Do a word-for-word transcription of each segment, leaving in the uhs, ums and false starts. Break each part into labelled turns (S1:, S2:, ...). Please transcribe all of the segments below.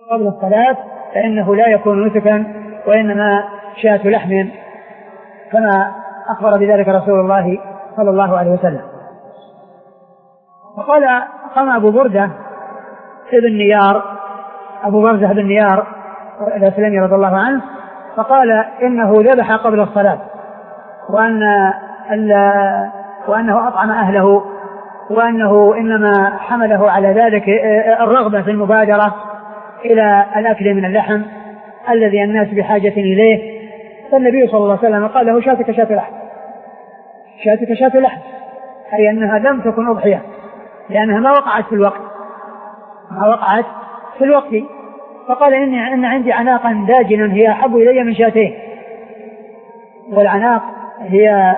S1: قبل الصلاة فإنه لا يكون نسكا وإنما شاة لحم كما أخبر بذلك رسول الله صلى الله عليه وسلم. وقال قام أبو بردة ابن نيار أبو برزة بن نيار الأسلمي رضي الله عنه فقال إنه ذبح قبل الصلاة وأن وأنه أطعم أهله وأنه إنما حمله على ذلك الرغبة في المبادرة إلى الأكل من اللحم الذي الناس بحاجة إليه. فالنبي صلى الله عليه وسلم قال له شاتك شات لحم شاتك شات لحم أي أنها لم تكن أضحية لأنها ما وقعت في الوقت ما وقعت في الوقت. فقال إني إن عندي عناقا داجنا هي أحب إلي من شاتين. والعناق هي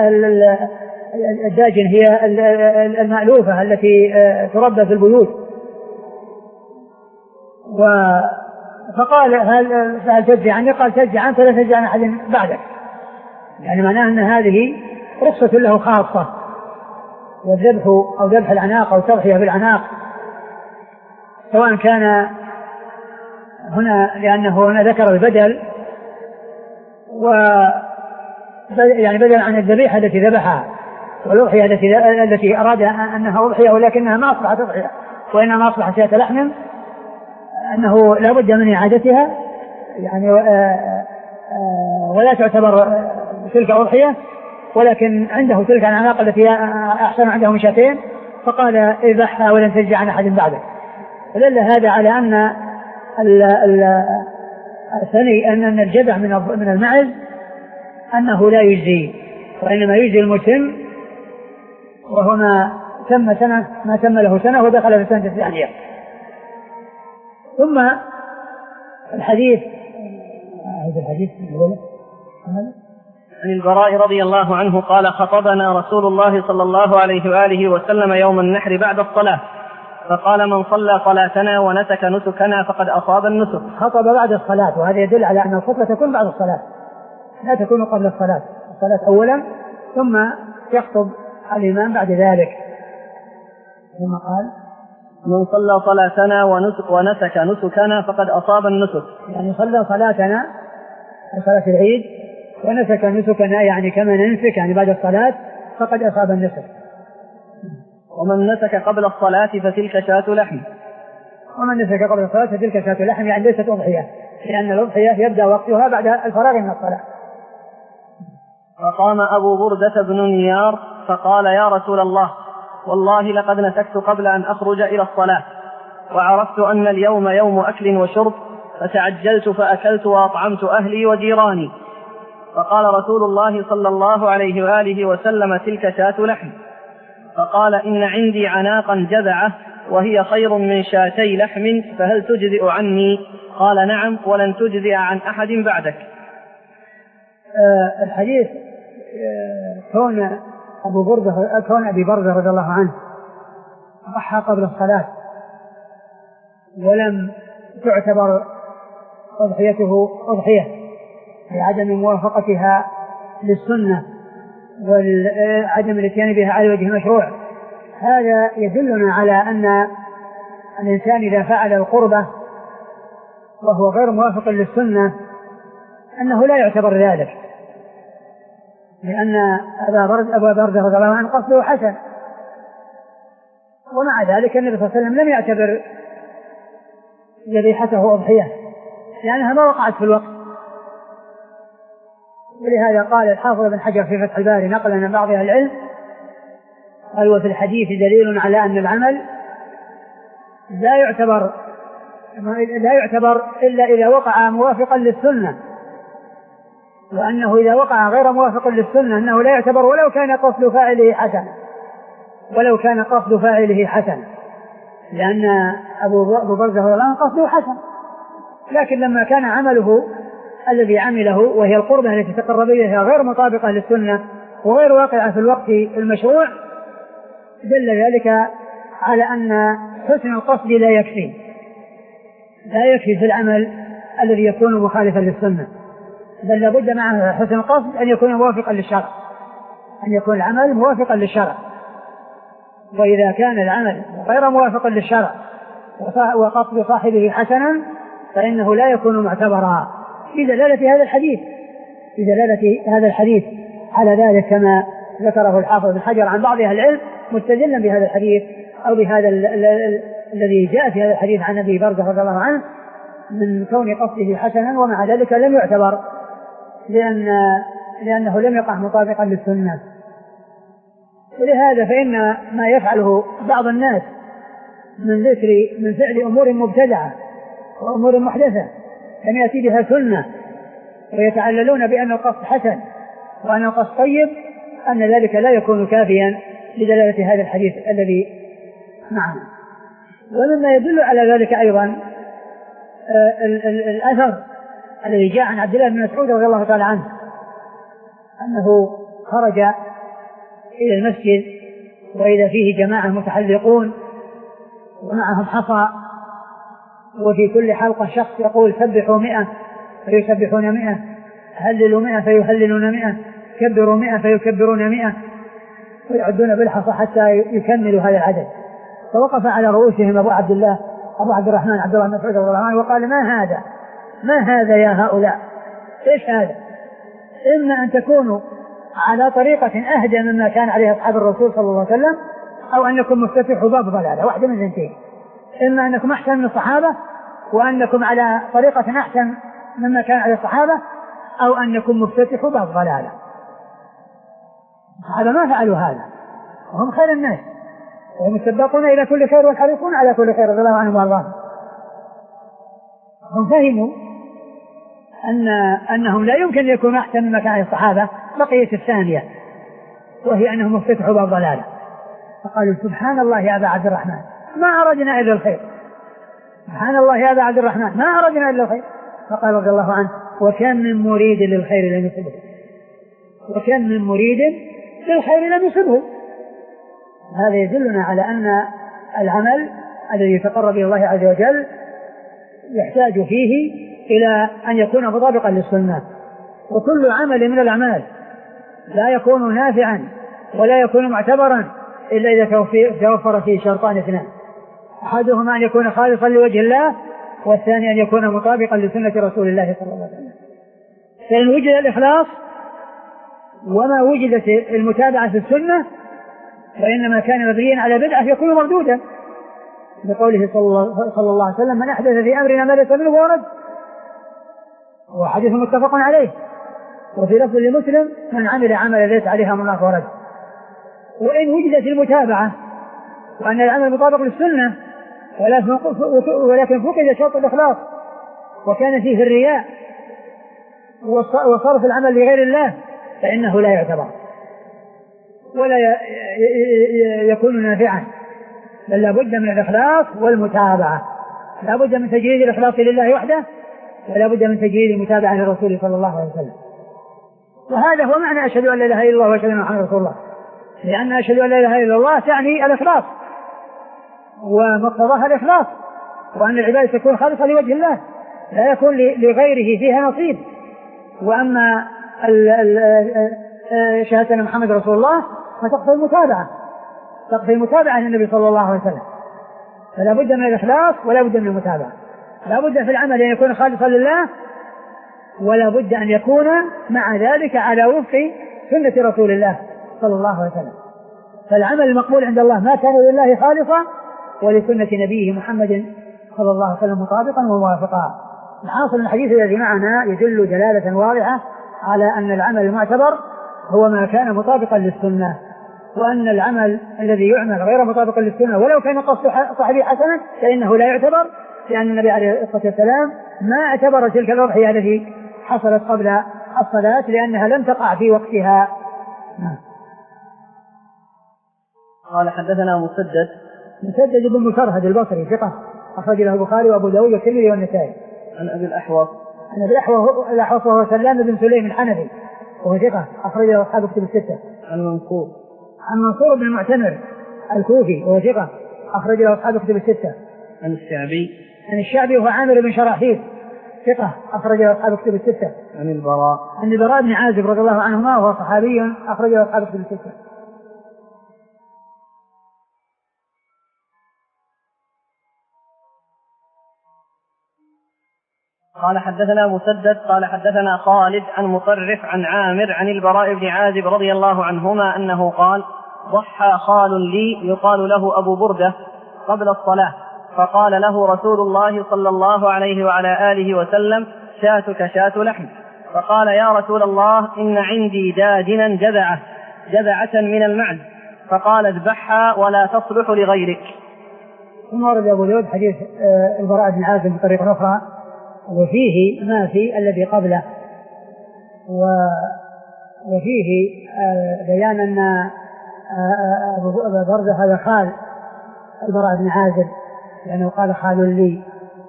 S1: الداجن هي المألوفة التي تربى في البيوت. فقال هل فهل تجزي عني؟ قال تجزي عنك فلا تجزي عن أحد بعدك، يعني معناه أن هذه رخصة له خاصة. والذبح أو ذبح العناق أو تضحية بالعناق سواء كان هنا لأنه هنا ذكر البدل و يعني بدل عن الذبيحة التي ذبحها والأضحية التي التي أراد أنها أضحية ولكنها ما أصبحت أضحية وإنما أصبحت شاة لحم، أنه لا بد من إعادتها يعني ولا تعتبر تلك أضحية ولكن عنده تلك العناق التي أحسن عنده من شاتين. فقال اذبحها ولن تجزي عن أحد بعدك. فدل هذا على أن الثاني أن الجذع من المعز أنه لا يجزي وإنما يجزي المتم وهو ما تم سنة ما تم له سنة ودخل في السنة الثانية. ثم الحديث هذا الحديث
S2: عن البراء رضي الله عنه قال خطبنا رسول الله صلى الله عليه وآله وسلم يوم النحر بعد الصلاة فقال من صلى صلاتنا ونسك نسكنا فقد أصاب النسك.
S1: خطب بعد الصلاة وهذا يدل على أن الخطبة تكون بعد الصلاة لا تكون قبل الصلاة. الصلاة أولا ثم يخطب الإمام بعد ذلك. ثم قال
S2: من صلى صلاتنا ونسك ونسك نسكنا فقد أصاب النسك،
S1: يعني صلى صلاتنا صلاة العيد ونسك نسكنا يعني كما ننسك يعني بعد الصلاة فقد أصاب النسك.
S2: ومن نسك قبل الصلاة فتلك شاة لحم
S1: ومن نسك قبل الصلاة فتلك شاة لحم يعني ليست أضحية لأن الأضحية يبدأ وقتها بعد الفراغ من الصلاة.
S2: فقام أبو بردة بن نيار فقال يا رسول الله والله لقد نسكت قبل أن أخرج إلى الصلاة وعرفت أن اليوم يوم أكل وشرب فتعجلت فأكلت وأطعمت أهلي وجيراني. فقال رسول الله صلى الله عليه وآله وسلم تلك شاة لحم. فقال إن عندي عناقا جذعة وهي خير من شاتي لحم فهل تجزئ عني؟ قال نعم ولن تجزئ عن أحد بعدك.
S1: آه الحديث آه كون أبو برزة كون أبي برزة رضي الله عنه ضحى قبل الصلاة ولم تعتبر أضحيته أضحية لعدم موافقتها للسنة وعدم الاتيان بها على وجه المشروع. هذا يدلنا على أن الإنسان إذا فعل القربة وهو غير موافق للسنة أنه لا يعتبر ذلك لأن أبا برزة رضي الله عنه قصده حسن ومع ذلك النبي صلى الله عليه وسلم لم يعتبر ذبيحته أضحية لأنها ما وقعت في الوقت. ولهذا قال الحافظ بن حجر في فتح الباري نقلا عن بعض أهل العلم قال وفي الحديث دليل على أن العمل لا يعتبر لا يعتبر إلا إذا وقع موافقا للسنة وأنه إذا وقع غير موافق للسنة أنه لا يعتبر ولو كان قصد فاعله حسن ولو كان قصد فاعله حسن لأن أبو برزة رضي الله عنه قصده حسن لكن لما كان عمله الذي عمله وهي القربة التي تقرب إليها غير مطابقة للسنة وغير واقعة في الوقت المشروع دل ذلك على أن حسن القصد لا يكفي لا يكفي في العمل الذي يكون مخالفا للسنة بل لابد معه حسن القصد أن يكون موافقا للشرع أن يكون العمل موافقا للشرع. وإذا كان العمل غير موافقا للشرع وقصد صاحبه حسنا فإنه لا يكون معتبرا بدلالة هذا الحديث بدلالة هذا الحديث على ذلك كما ذكره الحافظ بن حجر عن بعض أهل العلم مستدلا بهذا الحديث أو بهذا الذي جاء في هذا الحديث عن أبي برزة رضي الله عنه من كون قصده حسنا، ومع ذلك لم يعتبر لأن لأنه لم يقع مطابقا للسنة. ولهذا فإن ما يفعله بعض الناس من ذكر من فعل أمور مبتدعة وأمور محدثة لم يأتي بها سنة ويتعللون بأن القصد حسن وأن القصد طيب، أن ذلك لا يكون كافيا لدلالة هذا الحديث الذي معنا. ومما يدل على ذلك أيضا الأثر الذي جاء عن عبد الله بن مسعود رضي الله تعالى عنه أنه خرج إلى المسجد وإذا فيه جماعة متحلقون ومعهم حصى، وفي كل حلقة شخص يقول سبحوا مئة فيسبحون مئة، هللوا مئة فيهللون مئة، كبروا مئة فيكبرون مئة، ويعدون بالحصى حتى يكملوا هذا العدد. فوقف على رؤوسهم أبو عبد الله أبو عبد الرحمن عبد الله بن مسعود رضي الله عنه وقال ما هذا ما هذا يا هؤلاء، إيش هذا؟ إما أن تكونوا على طريقة أهدى مما كان عليه أصحاب الرسول صلى الله عليه وسلم، أو أنكم مفتتحوا باب ضلالة، واحدة من الاثنتين، إما أنكم أحسن من الصحابة وأنكم على طريقة أحسن مما كان عليه الصحابة، أو أنكم مفتتحوا باب ضلالة. الصحابة ما فعلوا هذا وهم خير الناس وهم السباقون إلى كل خير والحريصون على كل خير رضي الله عنهم وارضاهم. هم فهموا أن أنهم لا يمكن أن يكونوا أحسن مما كان عليه الصحابة، بقية الثانية وهي أنهم افتتحوا باب ضلالة. فقالوا سبحان الله يا أبا عبد الرحمن ما أردنا إلا الخير، سبحان الله يا أبا عبد الرحمن ما أردنا إلا الخير. فقال رضي الله عنه وكم من مريد للخير لم يصبه، وكم من مريد للخير لم يصبه. هذا يدلنا على أن العمل الذي يتقرب إلى الله عز وجل يحتاج فيه إلى أن يكون مطابقا للسنة، وكل عمل من الأعمال لا يكون نافعا ولا يكون معتبرا إلا إذا توفر فيه شرطان اثنان، أحدهما أن يكون خالصا لوجه الله، والثاني أن يكون مطابقا لسنة رسول الله صلى الله عليه وسلم. فإن وجد الإخلاص وما وجدت المتابعة في السنة فإنما كان مبنيا على بدعة يكون مردودا، بقوله صلى الله عليه وسلم من أحدث في أمرنا ما ليس منه فهو رد، وحديث متفق عليه. وفي لفظ لمسلم من عمل عملا ليس عليه أمرنا فهو رد. وإن وجدت المتابعة وأن العمل مطابق للسنة ولكن فقد شرط الإخلاص وكان فيه الرياء وصرف العمل لغير الله فإنه لا يعتبر ولا يكون نافعا، بل لابد من الإخلاص والمتابعة، لابد من تجريد الإخلاص لله وحده ولا بد من تجريد المتابعة للرسول صلى الله عليه وسلم. وهذا هو معنى أشهد أن لا إله إلا الله وأشهد أن محمدا رسول الله، لأن أشهد أن لا إله إلا الله تعني الإخلاص ومقتضاها الإخلاص، وأن العبادة تكون خالصة لوجه الله لا يكون لغيره فيها نصيب. وأما شهادة أن محمد رسول الله فتقصد المتابعة تقصد المتابعة للنبي صلى الله عليه وسلم، فلا بد من الإخلاص ولا بد من المتابعة، لا بد في العمل أن يكون خالصا لله ولا بد أن يكون مع ذلك على وفق سنة رسول الله صلى الله عليه وسلم. فالعمل المقبول عند الله ما كان لله خالصا ولسنة نبيه محمد صلى الله عليه وسلم مطابقا وموافقا. الحاصل الحديث الذي معنا يدل دلالة واضحة على أن العمل المعتبر هو ما كان مطابقا للسنة، وأن العمل الذي يعمل غير مطابقا للسنة ولو كان قصد صاحبه حسنا فإنه لا يعتبر، لأن النبي عليه الصلاة والسلام ما اعتبر تلك الأضحية التي حصلت قبل الصلاة لأنها لم تقع في وقتها.
S2: قال حدثنا مسدد
S1: مسدد بن مسرهد البصري ثقة أخرج له البخاري وأبو داود والترمذي والنسائي.
S2: عن أبي الأحوص
S1: عن أبي الأحوص وهو سلام بن سليم الحنفي وهو ثقة أخرج له أصحاب كتب الستة.
S2: عن منصور
S1: عن منصور بن المعتمر الكوفي وهو ثقة أخرج له أصحاب كتب الستة.
S2: عن الشعبي
S1: عن الشعبي وهو عامر بن شراحيل ثقة أخرج له أصحاب كتب الستة.
S2: عن البراء
S1: عن البراء بن عازب رضي الله عنهما وهو صحابي أخرج له أصحاب كتب الستة.
S2: قال حدثنا مسدد قال حدثنا خالد عن مطرف عن عامر عن البراء بن عازب رضي الله عنهما أنه قال ضحى خال لي يقال له أبو بردة قبل الصلاة فقال له رسول الله صلى الله عليه وعلى آله وسلم شاتك شات لحم فقال يا رسول الله إن عندي داجنا جذعة جذعة من المعز فقال اذبحها ولا تصلح لغيرك.
S1: ثم ورد أبو داود حديث البراء بن عازب بطريقة أخرى وفيه ما في الذي قبله وفيه بيان أن أبو بردة هذا خال البراء بن عازب لأنه قال خال لي.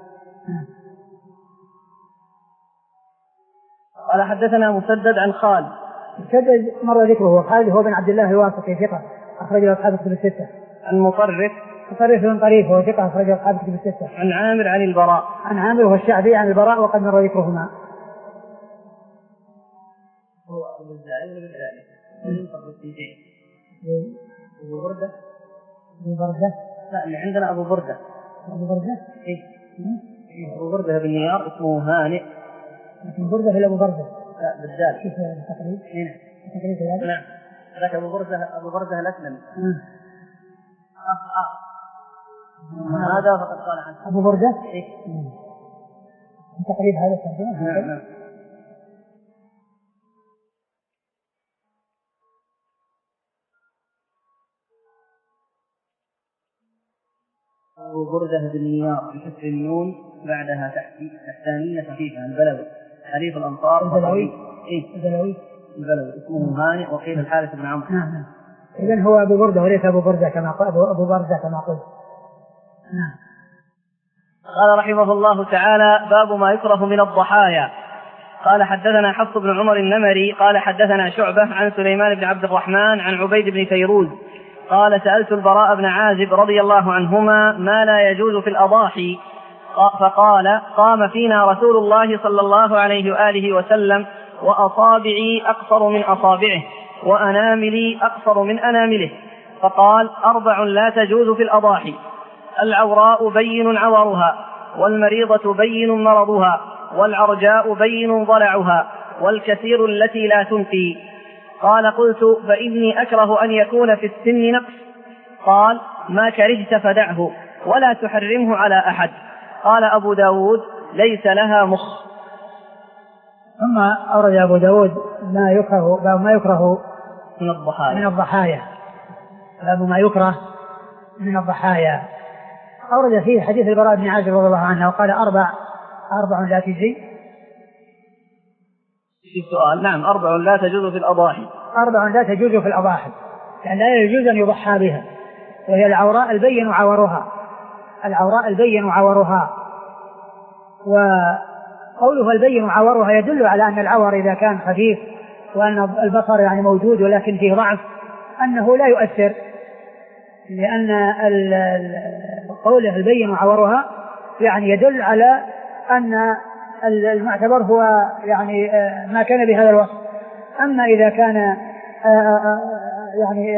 S2: قال حدثنا مسدد عن خالد
S1: مسدد مر ذكره خالد هو بن عبد الله الواسطي ثقة أخرجه أصحاب الكتب الستة.
S2: عن مطرف
S1: مطرف بن طريف هو ثقة أخرجه أصحاب الكتب الستة.
S2: عن عامر عن البراء
S1: عن عامر هو الشعبي عن البراء وقد مر ذكرهما.
S2: هو أبو الزائر ولا الزائر؟ أبو بردة
S1: أبو بردة
S2: لا اللي عندنا أبو بردة
S1: أبو بردة
S2: إيه أبو بردة بن نيار اسمه هانئ
S1: لكن بردة ولا أبو بردة؟
S2: لا بالدال.
S1: كيف التقريب؟
S2: هنا
S1: التقريب هذا؟
S2: نعم ذاك أبو بردة أبو بردة الأسلم هذا فقد قال عنه
S1: أبو بردة
S2: إيه
S1: التقريب هذا التقريب.
S2: نعم نعم. أبو بردة بن نيار بكسر النون بعدها تحتانية خفيفة البلوي حليف الأنصار
S1: البلوي
S2: إيه
S1: البلوي
S2: البلوي اسمه هانئ وقيل الحارث بن عمرو.
S1: نعم نعم. إذن هو أبو بردة وليس أبو بردة كما قال أبو بردة كما قلت. نعم.
S2: قال رحمه الله تعالى باب ما يكره من الضحايا. قال حدثنا حفص بن عمر النمري قال حدثنا شعبة عن سليمان بن عبد الرحمن عن عبيد بن فيروز قال سألت البراء بن عازب رضي الله عنهما ما لا يجوز في الأضاحي فقال قام فينا رسول الله صلى الله عليه وآله وسلم وأصابعي أقصر من أصابعه وأناملي أقصر من أنامله فقال أربع لا تجوز في الأضاحي العوراء بين عورها والمريضة بين مرضها والعرجاء بين ضلعها والكثير التي لا تنفي. قال قلت فإني أكره أن يكون في السن نقص. قال ما كرهت فدعه ولا تحرمه على أحد. قال أبو داود ليس لها مخ.
S1: ثم أورد أبو داود ما يكره باب ما يكره
S2: من الضحايا
S1: من الضحايا باب ما يكره من الضحايا. أورد فيه حديث البراء بن عازب رضي الله عنه وقال أربع أربع لا تجزي.
S2: في سؤال نعم أربع لا تجوز في الأضاحي
S1: أربع لا تجوز في الأضاحي يعني لا يجوز أن يضحى بها وهي العوراء البين عورها العوراء البين عورها. وقوله البين عورها يدل على أن العور إذا كان خفيف وأن البصر يعني موجود ولكن فيه ضعف أنه لا يؤثر لأن قوله البين عورها يعني يدل على أن المعتبر هو يعني ما كان بهذا الوصف. أما إذا كان يعني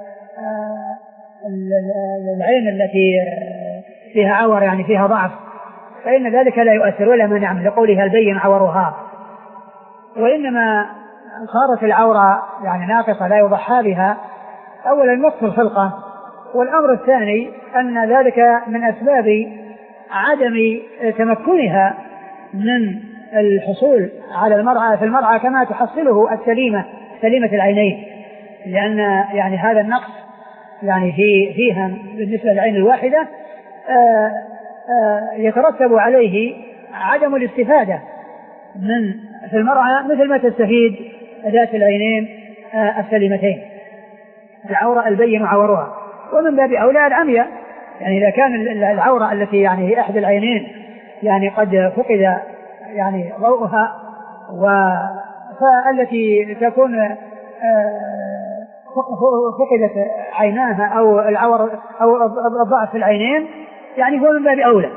S1: العين التي فيها عور يعني فيها ضعف فإن ذلك لا يؤثر ولا منع من قولها البين عورها. وإنما صارت العورة يعني ناقصة لا يضحى بها أولا نقص الخلقة والأمر الثاني أن ذلك من أسباب عدم تمكنها من الحصول على المرأة في المرأة كما تحصله السليمة سليمة العينين لأن يعني هذا النقص يعني في فيها بالنسبة للعين الواحدة آآ آآ يترتب عليه عدم الاستفادة من في المرأة مثل ما تستفيد ذات العينين السليمتين العورة البين عورها. ومن باب أولى العمية يعني إذا كان العورة التي يعني هي أحد العينين يعني قد فقد يعني ضوءها فالتي تكون فقدت عيناها أو العور أو الضعف في العينين يعني هو من باب أولى.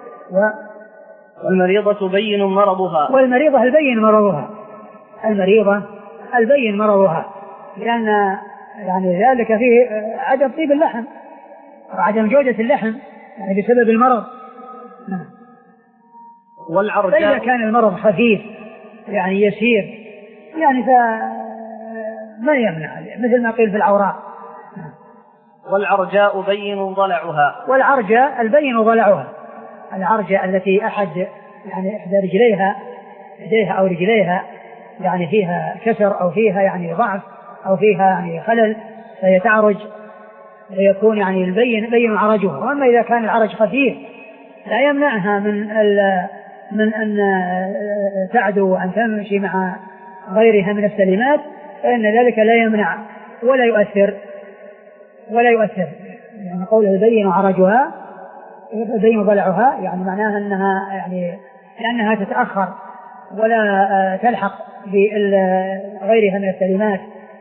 S2: والمريضة بين مرضها
S1: والمريضة البين مرضها المريضة البين مرضها لأن يعني ذلك فيه عدم طيب اللحم وعدم جودة اللحم يعني بسبب المرض.
S2: والعرجاء
S1: فإذا كان المرض خفيف يعني يسير يعني فما يمنع مثل ما قيل في العوراء.
S2: والعرجاء بين ضلعها.
S1: والعرجاء البين ضلعها، العرجاء التي أحد يعني إحدى رجليها يديها أو رجليها يعني فيها كسر أو فيها يعني ضعف أو فيها يعني خلل فهي تعرج يكون يعني البين بين عرجها. وأما إذا كان العرج خفيف لا يمنعها من من أن تعدو وأن تمشي مع غيرها من السليمات فإن ذلك لا يمنع ولا يؤثر ولا يؤثر يعني قوله البين عرجها البين ضلعها يعني معناها أنها يعني لأنها تتأخر ولا تلحق بغيرها من السليمات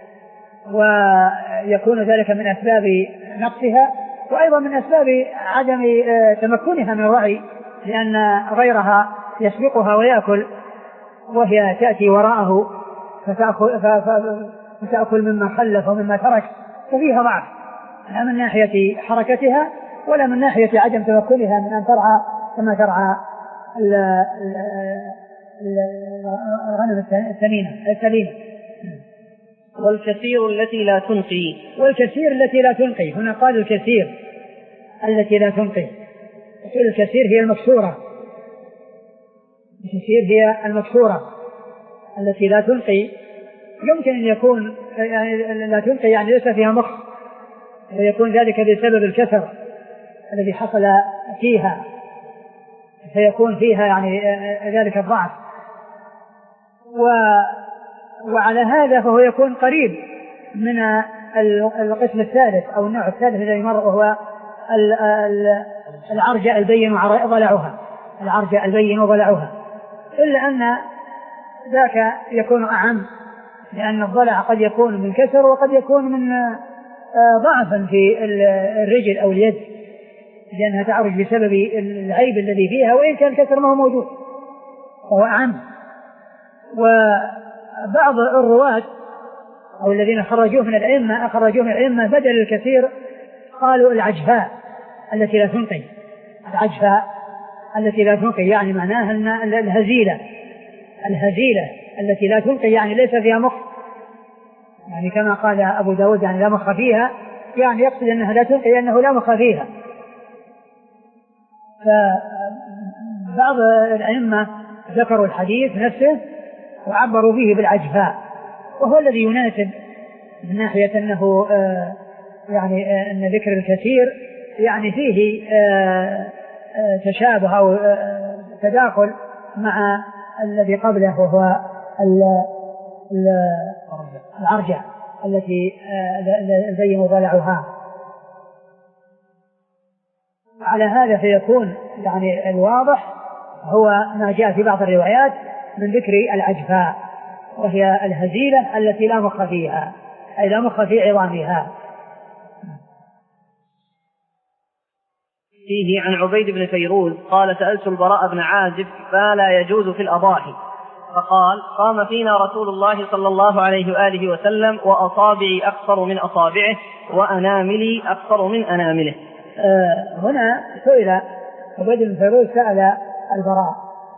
S1: ويكون ذلك من أسباب نقصها وأيضا من أسباب عدم تمكنها من الرعي لأن غيرها يسبقها ويأكل وهي تأتي وراءه فتأكل, فتأكل مما خلف ومما ترك ففيها ضعف لا من ناحية حركتها ولا من ناحية عدم تمكنها من أن ترعى كما ترعى الغنم السليمة.
S2: والكثير التي لا تنقي.
S1: والكثير التي لا تنقي هنا قال الكثير التي لا تنقي. الكثير هي المكسورة الكثير هي المكسورة التي لا تنقي يمكن أن يكون يعني لا تنقي يعني ليس فيها مخ ويكون ذلك بسبب الكسر الذي حصل فيها فيكون فيها يعني ذلك الضعف و وعلى هذا فهو يكون قريب من القسم الثالث أو النوع الثالث الذي مر وهو العرجاء البين ضلعها العرجاء البين ضلعها إلا أن ذاك يكون أعم لأن الضلع قد يكون من كسر وقد يكون من ضعفا في الرجل أو اليد لأنها تعرج بسبب العيب الذي فيها وإن كان الكسر ما هو موجود فهو أعم. وبعض الرواة أو الذين خرجوه من الأئمة أخرجوه من الأئمة بدل الكثير قالوا العجفاء التي لا تنقي العجفاء التي لا تنقي يعني معناها أن الهزيلة الهزيلة التي لا تنقي يعني ليس فيها مخ يعني كما قال أبو داود يعني لا مخ فيها يعني يقصد أنها لا تنقي لأنه لا مخ فيها. فبعض الأئمة ذكروا الحديث نفسه وعبروا به بالعجفاء وهو الذي يناسب من ناحية أنه آه يعني آه أن ذكر الكثير يعني فيه آه آه تشابه أو آه تداخل مع الذي قبله وهو العرجة التي البين ضلعها. على هذا فيكون يعني الواضح هو ما جاء في بعض الروايات من ذكر العجفاء وهي الهزيلة التي لا مخ فيها أي لا مخ في عظامها.
S2: فيه عن عبيد بن فيروز قال سألت البراء بن عازب ما لا يجوز في الأضاحي فقال قام فينا رسول الله صلى الله عليه وآله وسلم وأصابعي أقصر من أصابعه وأناملي أقصر من أنامله.
S1: آه هنا سئل عبيد بن فيروز سأل البراء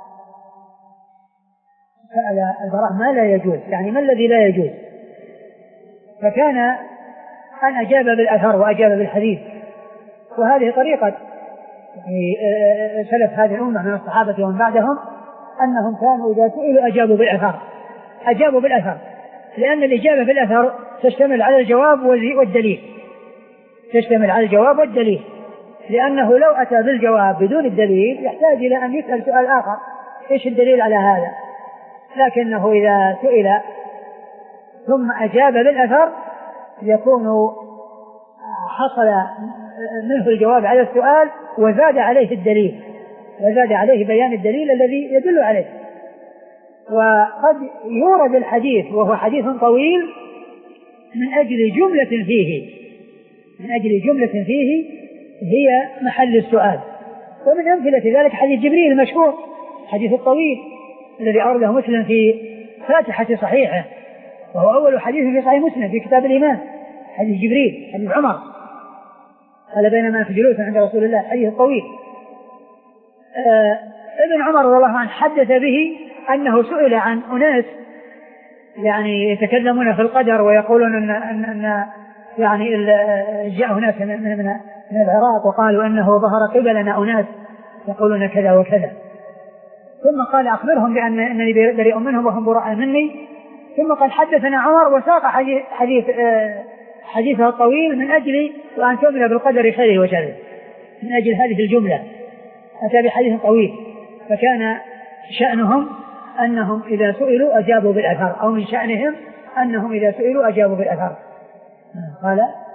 S1: سأل البراء ما لا يجوز يعني ما الذي لا يجوز فكان أن أجاب بالأثر وأجاب بالحديث وهذه طريقة يعني سلف هذه الأمة من الصحابة ومن بعدهم أنهم كانوا إذا سئلوا أجابوا بالأثر أجابوا بالأثر لأن الإجابة بالأثر تشتمل على الجواب والدليل تشتمل على الجواب والدليل لأنه لو أتى بالجواب بدون الدليل يحتاج إلى أن يسأل سؤال آخر إيش الدليل على هذا لكنه إذا سئل ثم أجاب بالأثر يكون حصل منه الجواب على السؤال وزاد عليه الدليل وزاد عليه بيان الدليل الذي يدل عليه. وقد يورد الحديث وهو حديث طويل من أجل جملة فيه من أجل جملة فيه هي محل السؤال. ومن أمثلة ذلك حديث جبريل المشهور حديث الطويل الذي أورده مسلم في فاتحة صحيحه وهو أول حديث في صحيح مسلم في كتاب الإيمان حديث جبريل حديث عمر قال بينما في جلوس عند رسول الله حديث طويل. آه ابن عمر رضي الله عنه حدث به أنه سئل عن أناس يعني يتكلمون في القدر ويقولون أن, أن, أن يعني جاء ناس من, من, من العراق وقالوا أنه ظهر قبلنا أناس يقولون كذا وكذا، ثم قال أخبرهم بأن أنني بريء منهم وهم براء مني. ثم قال حدثنا عمر وساق حديث, حديث حديثه الطويل من أجل وأن تؤمن بالقدر خيره وشره، من أجل هذه الجملة أتى بحديث طويل. فكان شأنهم أنهم إذا سئلوا أجابوا بالأثر، أو من شأنهم أنهم إذا سئلوا أجابوا بالأثر. قال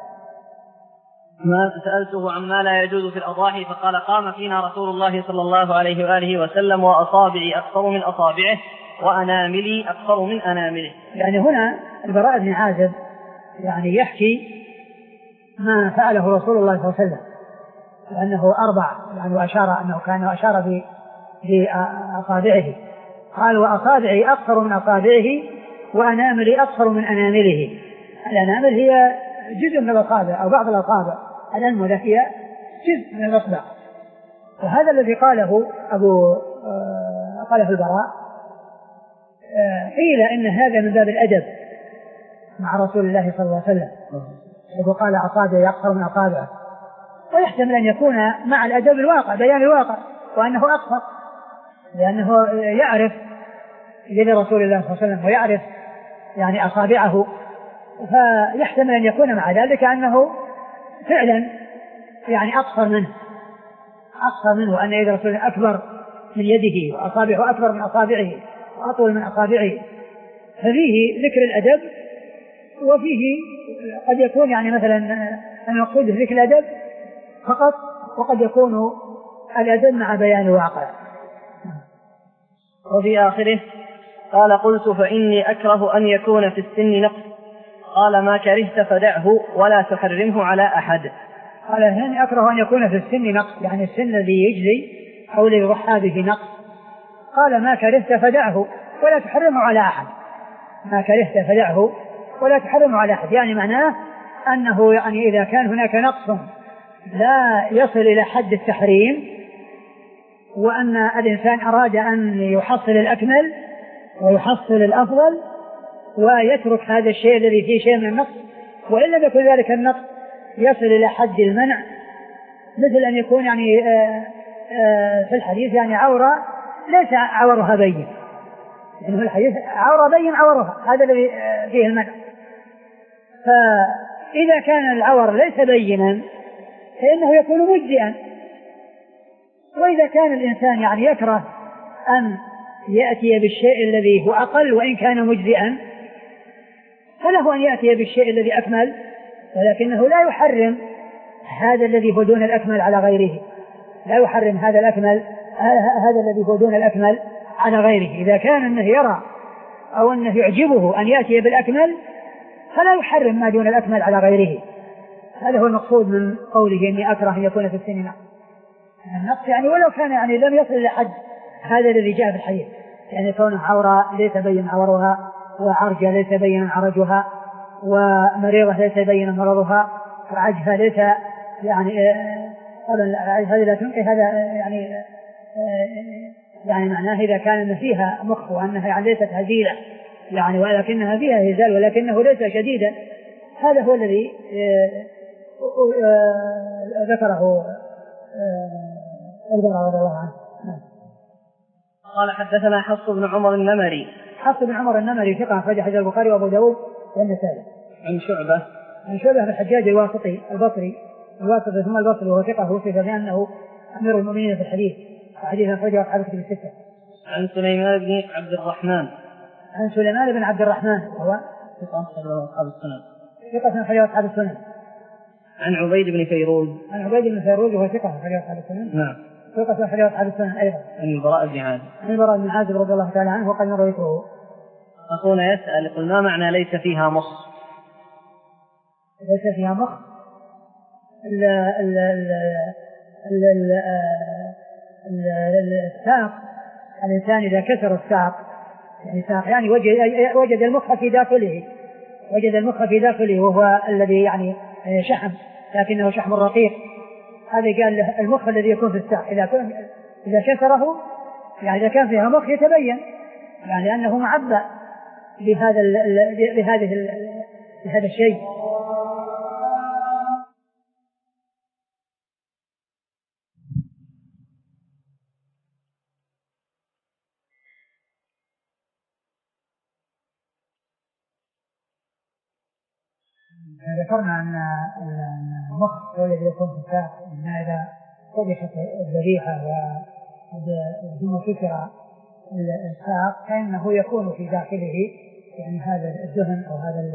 S2: ما سألته عما لا يجوز في الأضاحي فقال قام فينا رسول الله صلى الله عليه وآله وسلم وأصابعي أكثر من أصابعه وأناملي أكثر من أنامله.
S1: يعني هنا البراء بن عازب يعني يحكي ما فعله رسول الله صلى الله عليه وسلم، وأنه أربع يعني وأشار أنه كان أشار بأصابعه، قال وأصابعي أكثر من أصابعه وأناملي أكثر من أنامله. الأنامل هي جزء من الأصابع أو بعض الأصابع، الأنملة هي جزء من الأصبع. وهذا الذي قاله أبو آه قاله البراء آه قيل إن هذا من باب الأدب مع رسول الله صلى الله عليه وسلم، إذ قال أصابعي أكثر من أصابعه، ويحتمل أن يكون مع الأدب الواقع بيان الواقع، وأنه أكثر لأنه يعرف يد رسول الله صلى الله عليه وسلم ويعرف يعني أصابعه، فيحتمل أن يكون مع ذلك أنه فعلا يعني أقصر منه أقصر منه وأن يد رسول الله أكبر من يده وأصابعه أكبر من أصابعه وأطول من أصابعه. ففيه ذكر الأدب، وفيه قد يكون يعني مثلا أن يقصد ذكر الأدب فقط، وقد يكون الأدب مع بيان الواقع.
S2: وفي آخره قال قلت فإني أكره أن يكون في السن نقص، قال ما كرهت فدعه ولا تحرمه على أحد.
S1: قال إني أكره أن يكون في السن نقص، يعني السن الذي يجزي أو الذي يضحى به نقص. قال ما كرهت فدعه ولا تحرمه على أحد، ما كرهت فدعه ولا تحرمه على أحد، يعني معناه أنه يعني إذا كان هناك نقص لا يصل إلى حد التحريم، وأن الإنسان أراد أن يحصل الأكمل ويحصل الأفضل ويترك هذا الشيء الذي فيه شيء من النقص، وإن لم يكن ذلك النقص يصل إلى حد المنع، مثل أن يكون يعني آآ آآ في الحديث يعني عورة ليس عورها بين، يعني في الحديث عورة بين عورها، هذا الذي فيه المنع. فإذا كان العور ليس بينا فإنه يكون مجزئا، وإذا كان الإنسان يعني يكره أن يأتي بالشيء الذي هو أقل وإن كان مجزئا فله أن يأتي بالشيء الذي أكمل، ولكنه لا يحرم هذا الذي هو دون الأكمل على غيره، لا يحرم هذا الأكمل هذا الذي هو دون الأكمل على غيره. إذا كان أنه يرى أو أنه يعجبه أن يأتي بالأكمل فلا يحرم ما دون الأكمل على غيره. هذا هو المقصود من قوله إني أكره أن يكون في السن نقص، النقص يعني ولو كان يعني لم يصل إلى حد هذا الذي جاء في الحديث، يعني كونه عورة ليس بين عورها، وعرجة ليس بين عرجها، ومريضة ليس بين مرضها، وعجفة ليس يعني هذا لا تنقي، هذا يعني يعني معناه إذا كان فيها مخ وأنها يعني ليست هزيلة يعني ولكنها فيها هزال ولكنه ليس شديدا، هذا هو الذي ذكره البراء رضي الله عنه.
S2: قال حدثنا حفص بن عمر النمري.
S1: حفص بن عمر النمري ثقة أخرج حديث البخاري وأبو داود والنسائي.
S2: عن شعبة
S1: عن شعبة بن الحجاج الواسطي البصري الواسطي ثم البصري وهو ثقة وصف بأنه أمير المؤمنين في الحديث، حديث أخرجه أصحاب الكتب الستة.
S2: عن سليمان بن عبد الرحمن.
S1: عن سليمان بن عبد الرحمن وهو
S2: ثقة أخرجه أصحاب السنن.
S1: ثقة أخرجه أصحاب السنن.
S2: عن عبيد بن فيروز.
S1: عن عبيد بن فيروز وهو ثقة أخرجه أصحاب السنن.
S2: نعم.
S1: ثقة أخرجه أصحاب السنن أيضا.
S2: عن البراء بن عازب.
S1: عن البراء بن عازب رضي الله تعالى عنه وقد رويته.
S2: أخونا يسأل يقول ما معنى ليس فيها مخ؟
S1: ليس فيها مخ ال ال ال ال الساق، الإنسان إذا كسر الساق يعني ساق يعني وجد وجد المخ في داخله، وجد المخ في داخله وهو الذي يعني شحم لكنه شحم رقيق، هذا قال المخ الذي يكون في الساق إذا كن إذا كسره يعني إذا كان فيها مخ يتبين، يعني لأنه معبأ بهذا بهذه بهذا الشيء. ذكرنا أن المخ هو الذي يكون في الساق، أن إذا طبخت الذبيحة وبدون فكرة الساق فإنه يكون في داخله يعني هذا الدهن أو هذا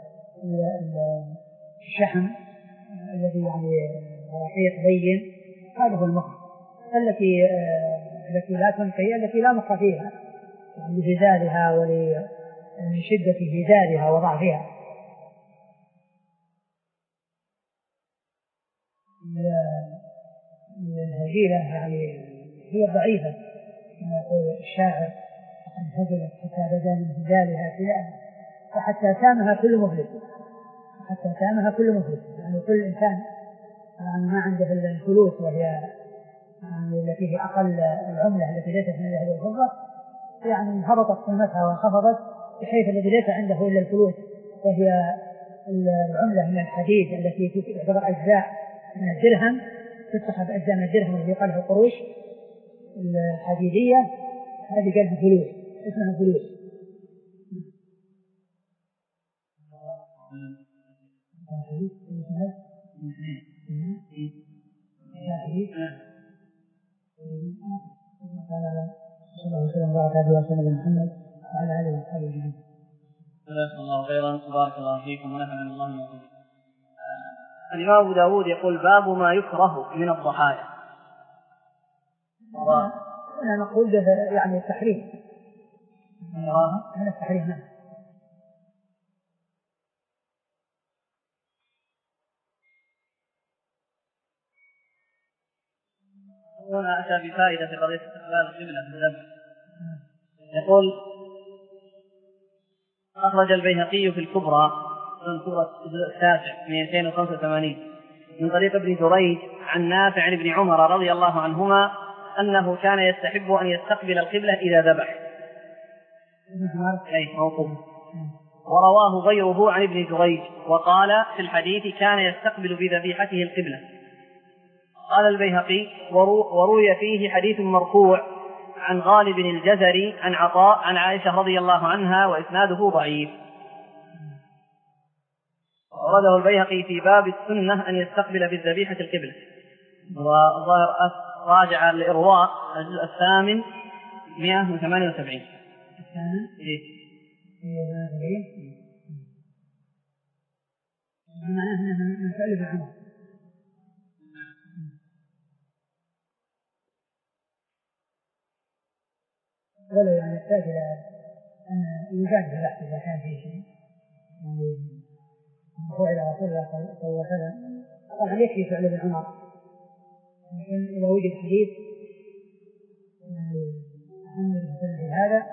S1: الشحم الذي يعني رقيق بين، هذا هو المخ. التي التي لا تنقي، التي لا مخ فيها لهزالها ولشدة هزالها وضعفها. الهزيلة يعني هي ضعيفة كما يقول الشاعر: هزلت حتى بدا من هزالها فئة فحتى سامها كل مفلس، حتى سامها كل مفلس. يعني كل إنسان يعني ما عنده الفلوس وهي يعني التي هي أقل العملة التي ليست من الذهب والفضة، يعني هبطت قيمتها وانخفضت بحيث الذي ليس عنده إلا الفلوس وهي العملة من الحديد التي تعتبر أجزاء من الدرهم، تتخذ أجزاء من الدرهم التي يقال لها القروش الحديدية، هذه قلب فلوس اسمها فلوس. صلى الله عليه وسلم وبارك على سيدنا محمد وعلى آله وصحبه أجمعين.
S2: جزاكم الله خيرا وبارك الله فيكم ونفعنا الله بكم. الإمام أبو داود يقول: باب ما يكره من الضحايا.
S1: أنا نقول به يعني التحريم من التحريم. نعم.
S2: هنا أتى بفائدة في قضية استقبال القبلة في الذبح. يقول: أخرج البيهقي في الكبرى الكبرى التاسع مئتين وخمسة وثمانين من طريق ابن جريج عن نافع عن ابن عمر رضي الله عنهما أنه كان يستحب أن يستقبل القبلة إذا ذبح. أي موقوف. ورواه غيره عن ابن جريج وقال في الحديث: كان يستقبل بذبيحته القبلة. قال البيهقي: وروي فيه حديث مرفوع عن غالب الجزري عن عطاء عن عائشة رضي الله عنها وإسناده ضعيف. ورده البيهقي في باب السنة أن يستقبل بالذبيحة القبلة. وظاهر راجع الإرواء الجزء الثامن مئة وثمانية وسبعين.
S1: ولو يعني يحتاج إلى أن يجاد بحث إذا كان فيه شيء مرفوع إلى رسول الله صلى الله عليه وسلم طبعا يكفي فعل ابن عمر، لكن إذا وجد حديث عن في هذا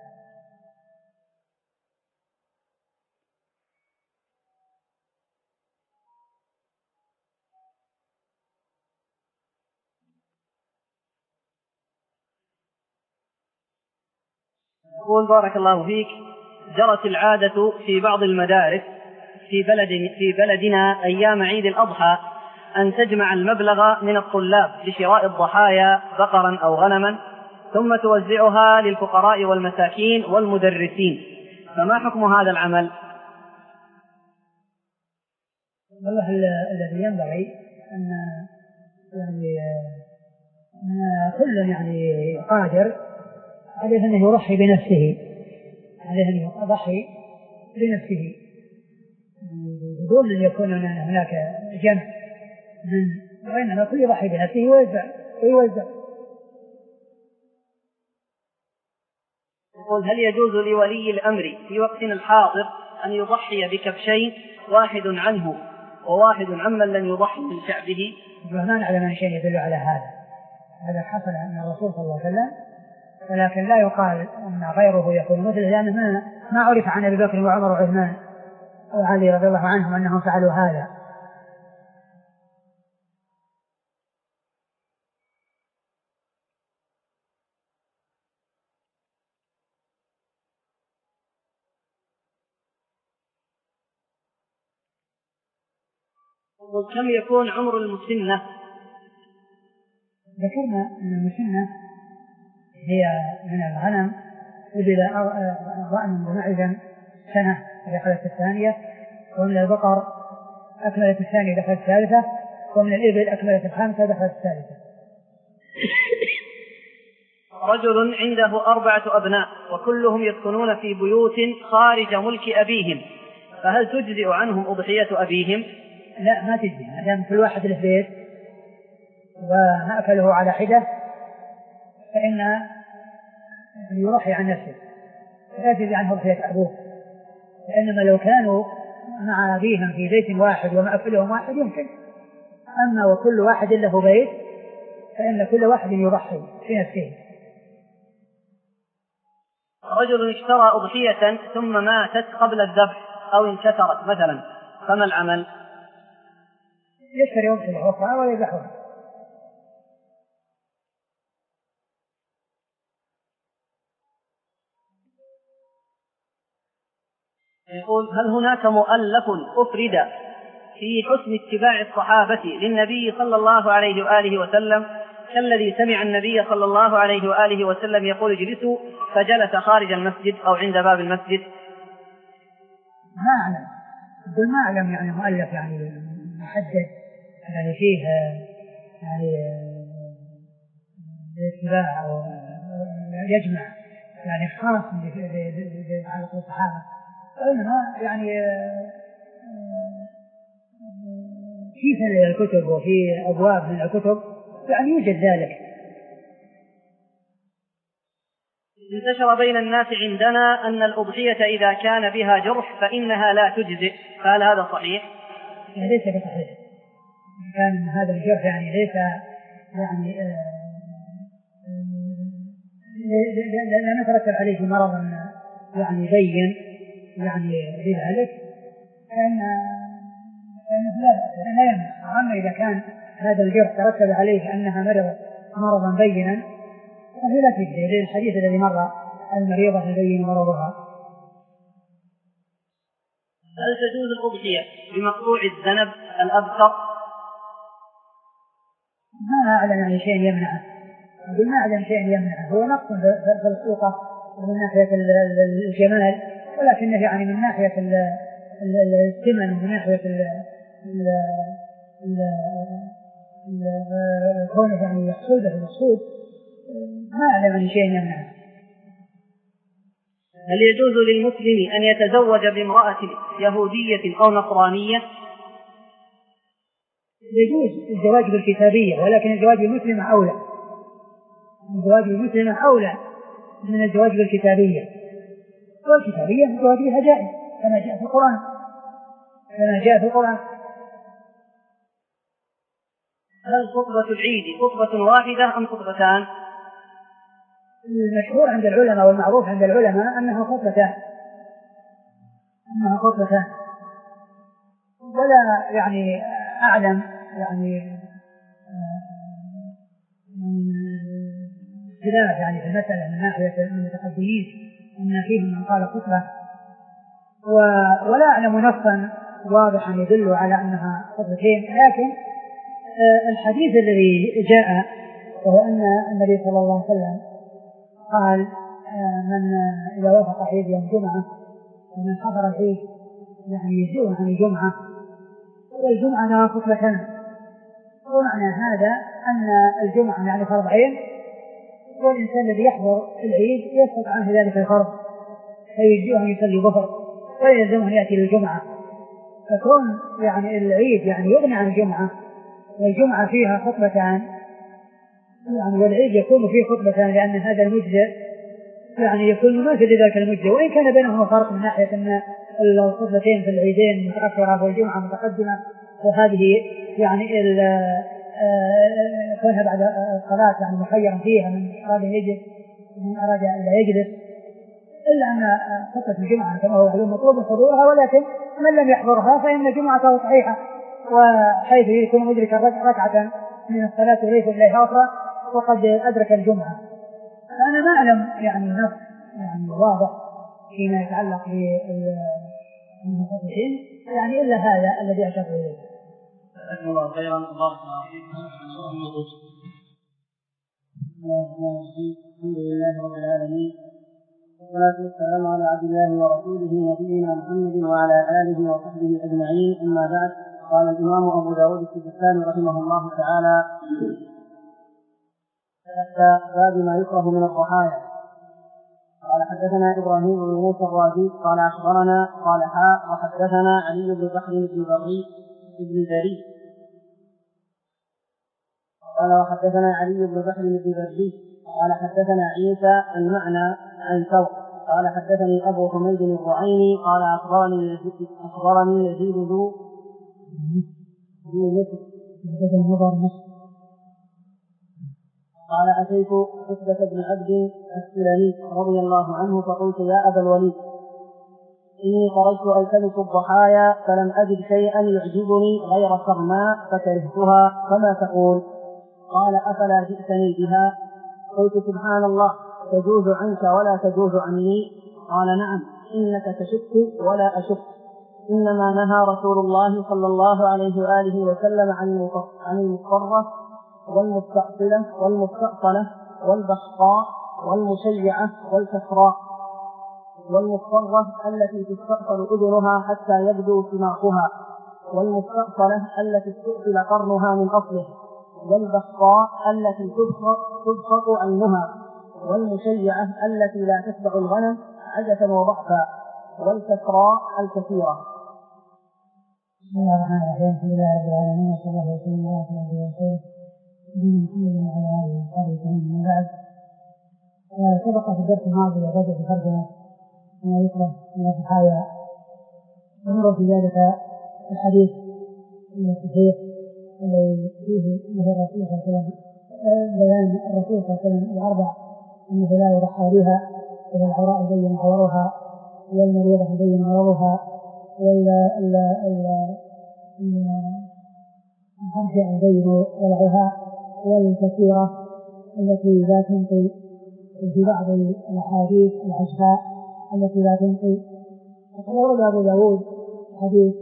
S2: يقول: بارك الله فيك، جرت العادة في بعض المدارس في بلد في بلدنا أيام عيد الأضحى أن تجمع المبلغ من الطلاب لشراء الضحايا بقرا أو غنما ثم توزعها للفقراء والمساكين والمدرسين، فما حكم هذا العمل؟
S1: والله الذي ينبغي أن يعني أن كل يعني قادر عليه أن يضحي بنفسه، عليه أن يضحي بنفسه بدون أن يكون هناك جمع من وإنما كل يضحي بنفسه ويوزع ويوزع.
S2: يقول: هل يجوز لولي الأمر في وقتنا الحاضر أن يضحي بكبشين، واحد عنه وواحد عمن لم يضحي من شعبه؟
S1: ما نعلم عن شيء يدل على هذا. هذا حصل أن الرسول صلى الله عليه وسلم، ولكن لا يقال أن غيره يكون مثل، لأنه ما, ما عرف عن أبي بكر وعمر وعثمان وعلي رضي الله عنهم أنهم فعلوا هذا.
S2: وكم يكون عمر المسنة؟
S1: ذكرنا أن المسنة هي من الغنم إبل ضأن بمعزا سنة دخلت الثانية، ومن البقر أكملت الثانية دخلت الثالثة، ومن الإبل أكملت الخامسة دخلت الثالثة.
S2: رجل عنده أربعة أبناء وكلهم يسكنون في بيوت خارج ملك أبيهم، فهل تجزئ عنهم أضحية أبيهم؟
S1: لا، ما تجزئ، ما دام كل واحد له بيت ومأكله على حدة فإن يضحي عن نفسه، لا تجزئ عنه أضحية أبوه. فإنما لو كانوا مع أبيهم في بيت واحد ومأكلهم واحد يمكن، أما وكل واحد له بيت فإن كل واحد يضحي في نفسه.
S2: رجل اشترى أضحية ثم ماتت قبل الذبح أو انكسرت مثلا، فما العمل؟
S1: يشتري أضحية أخرى ولا يذبحها.
S2: يقول: هل هناك مؤلف أفرد في حسن اتباع الصحابة للنبي صلى الله عليه وآله وسلم كالذي سمع النبي صلى الله عليه وآله وسلم يقول اجلسوا فجلس خارج المسجد أو عند باب المسجد؟
S1: ما أعلم، بل ما أعلم يعني مؤلف يعني محدد يعني فيه يعني الاتباع أو يجمع يعني خاص على الصحابة، وإنما يعني في الكتب وفي أبواب من الكتب يعني يوجد ذلك.
S2: انتشر بين الناس عندنا أن الأضحية إذا كان بها جرح فإنها لا تجزئ، فهل هذا صحيح؟
S1: يعني ليس بصحيح، كان هذا الجرح يعني ليس يعني لا نترتب عليه مرض يعني بين يعني بذلك، فإن لا يمنع. أما إذا كان هذا الجرح ترتب عليه أنها مرض مرضا بينا فهي لا تجزي، للحديث الذي مر المريضة يبين مرضها.
S2: هل تجوز الأضحية بمقطوع الذنب الأبتر؟
S1: ما أعلم يعني شيء يمنعه، ما أعلم شيء يمنعه، هو نقص في الخلقة ومن ناحية الجمال، ولكنه يعني من ناحية الثمن ومن ناحية كونه يعني يحصل به المقصود ما أعلم عن شيء يمنعه.
S2: هل يجوز للمسلم أن يتزوج بامرأة يهودية أو نصرانية؟
S1: يجوز الزواج بالكتابية، ولكن الزواج بالمسلمة أولى، الزواج بالمسلمة أولى من الزواج بالكتابية، والكتابية الزواج بها جائز كما جاء في القرآن كما جاء في القرآن.
S2: هل خطبة العيد خطبة واحدة أم خطبتان؟
S1: المشهور عند العلماء والمعروف عند العلماء أنها خطبتان أنها خطبتان ولا يعني أعلم يعني خلاف يعني في المسألة من ناحية المتقدمين أن فيهم من قال خطبة، ولا أعلم نصا واضحا يدل على أنها خطبتين، لكن الحديث الذي جاء وهو أن النبي صلى الله عليه وسلم قال من إذا وافق عيد يوم جمعة ومن حضر العيد يعني يجزئه عن الجمعة، والجمعة لها خطبتان، ومعنى هذا أن الجمعة يعني فرض عين، والإنسان الذي يحضر العيد يسقط عنه ذلك الفرض فيجزئه أن يصلي ظهر ويلزمه أن يأتي للجمعة، فكون يعني العيد يعني يغني عن الجمعة والجمعة فيها خطبتان يعني والعيد يكون فيه خطبتان، لأن هذا المجزئ يعني يكون مناسب لذلك المجزئ، وإن كان بينهما فرق من ناحية أن الخطبتين في العيدين متأخرة والجمعة متقدمة، وهذه يعني كونها بعد الصلاة يعني مخيرا فيها من أراد يجلس ومن أراد لا يجلس، إلا أن خطبة الجمعة كما هو معلوم مطلوب حضورها، ولكن من لم يحضرها فإن جمعته صحيحة، وحيث يكون مدرك ركعة من الصلاة وليس إليها أخرى وقد أدرك الجمعة. أنا ما أعلم يعني نص يعني واضح فيما يتعلق بالمخطئين يعني إلا هذا الذي أشرت إليه.
S2: جزاكم الله خيرا وبارك الله فيكم.
S3: الحمد لله رب العالمين والصلاة والسلام على عبد الله ورسوله نبينا محمد وعلى آله وصحبه أجمعين. أما بعد، قال الإمام أبو داود السجستاني رحمه الله تعالى تحت باب ما يكره من الضحايا. قال حدثنا إبراهيم بن موسى الرازي قال أخبرنا قال حاء وحدثنا علي بن بكر بن بري بن بري قال وحدثنا علي بن بكر بن بري قال حدثنا عيسى المعنى عن ثور قال حدثني أبو حميد الرعيني قال أخبرني أخبرني يزيد ذو ذو مصر قال أتيت عتبة بن عبد السلمي رضي الله عنه فقلت يا أبا الوليد إني خرجت ألتمس الضحايا فلم أجد شيئا يعجبني غير صرماء فكرهتها فما تقول؟ قال أفلا جئتني بها؟ قلت سبحان الله تجوز عنك ولا تجوز عني. قال نعم إنك تشك ولا أشك، إنما نهى رسول الله صلى الله عليه وآله وسلم عن المصفرة والمستأصلة والمستأصلة والبخطاء والمشيعة والكسراء. والمصفرة التي تستأصل أذنها حتى يبدو سماقها، والمستأصلة التي استؤصل قرنها من أصله، والبخطاء التي تبسط عينها، والمشيعة التي لا تتبع الغنم عجفا وضعفا، والكسراء الكثيرة.
S1: بسم الله الرحمن الرحيم. الحمد لله رب العالمين وصلى الله وسلم على نبينا ورسوله نبينا محمد وعلى اله وصحبه اجمعين. من بعد، سبق في الدرس الماضي وبدأ بترجمة ما يكره من الضحايا، ونرى في ذلك الحديث الصحيح الذي فيه نهي الرسول صلى الله عليه وسلم بيان الرسول صلى الله عليه وسلم الأربع أنه لا يضحى بها، إلى العوراء يبين عورها، والمريضة يبين مرضها، والخمسة يبين ولعها، والكثيرة التي لا تنقي، وفي بعض الأحاديث العشفاء التي لا تنقي. وقد ورد أبو داود حديث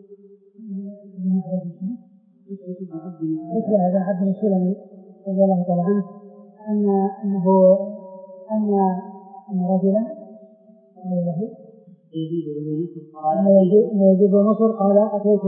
S1: مثل هذا عبد السلمي رضي الله تعالى عنه أن أنه أن أن رجلا قال له يجيب مصر قال أتيت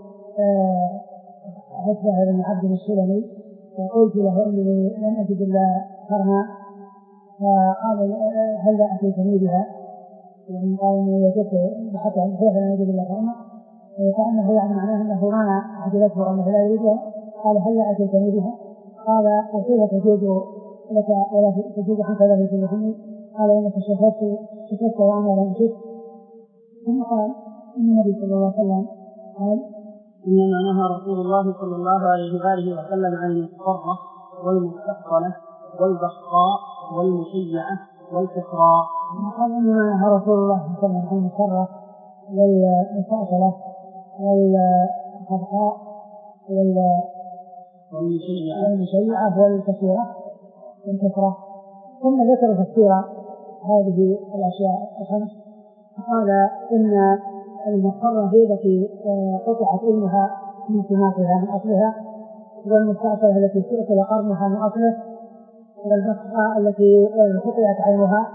S1: عتبة بن عبد السلمي وقلت له إنني لم أجد إلا قرنا، فقال هل أتيتني بها؟ يعني قال إني وجدت حتى كيف لم أجد إلا قرنا، كأنه يعني معناه أنه ما عجبته أنه لا يريدها. قال هل أتيتني بها؟ قال وكيف تجوز لك ولا تجوز عنك ولا تجوز عني؟ قال إنك شفت شفت وأنا لم أشك. ثم قال إن النبي صلى الله عليه وسلم قال
S3: إنما نهى رسول الله صلى الله عليه وآله وسلم عن المصفرة والمستأصلة والبخطاء والمشيعة والكسراء.
S1: قال إنما نهى رسول الله صلى الله عليه وسلم عن المصفرة والمستأصلة والبخطاء والمشيعة والكثيرة والكثرة. ثم ذكر تفسير هذه الأشياء الخمس، قال إن المصفرة هي التي قطعت علمها من سماقها من أصلها، والمستأصلة التي استؤصل قرنها من أصله، والبخطاء التي قطعت عينها،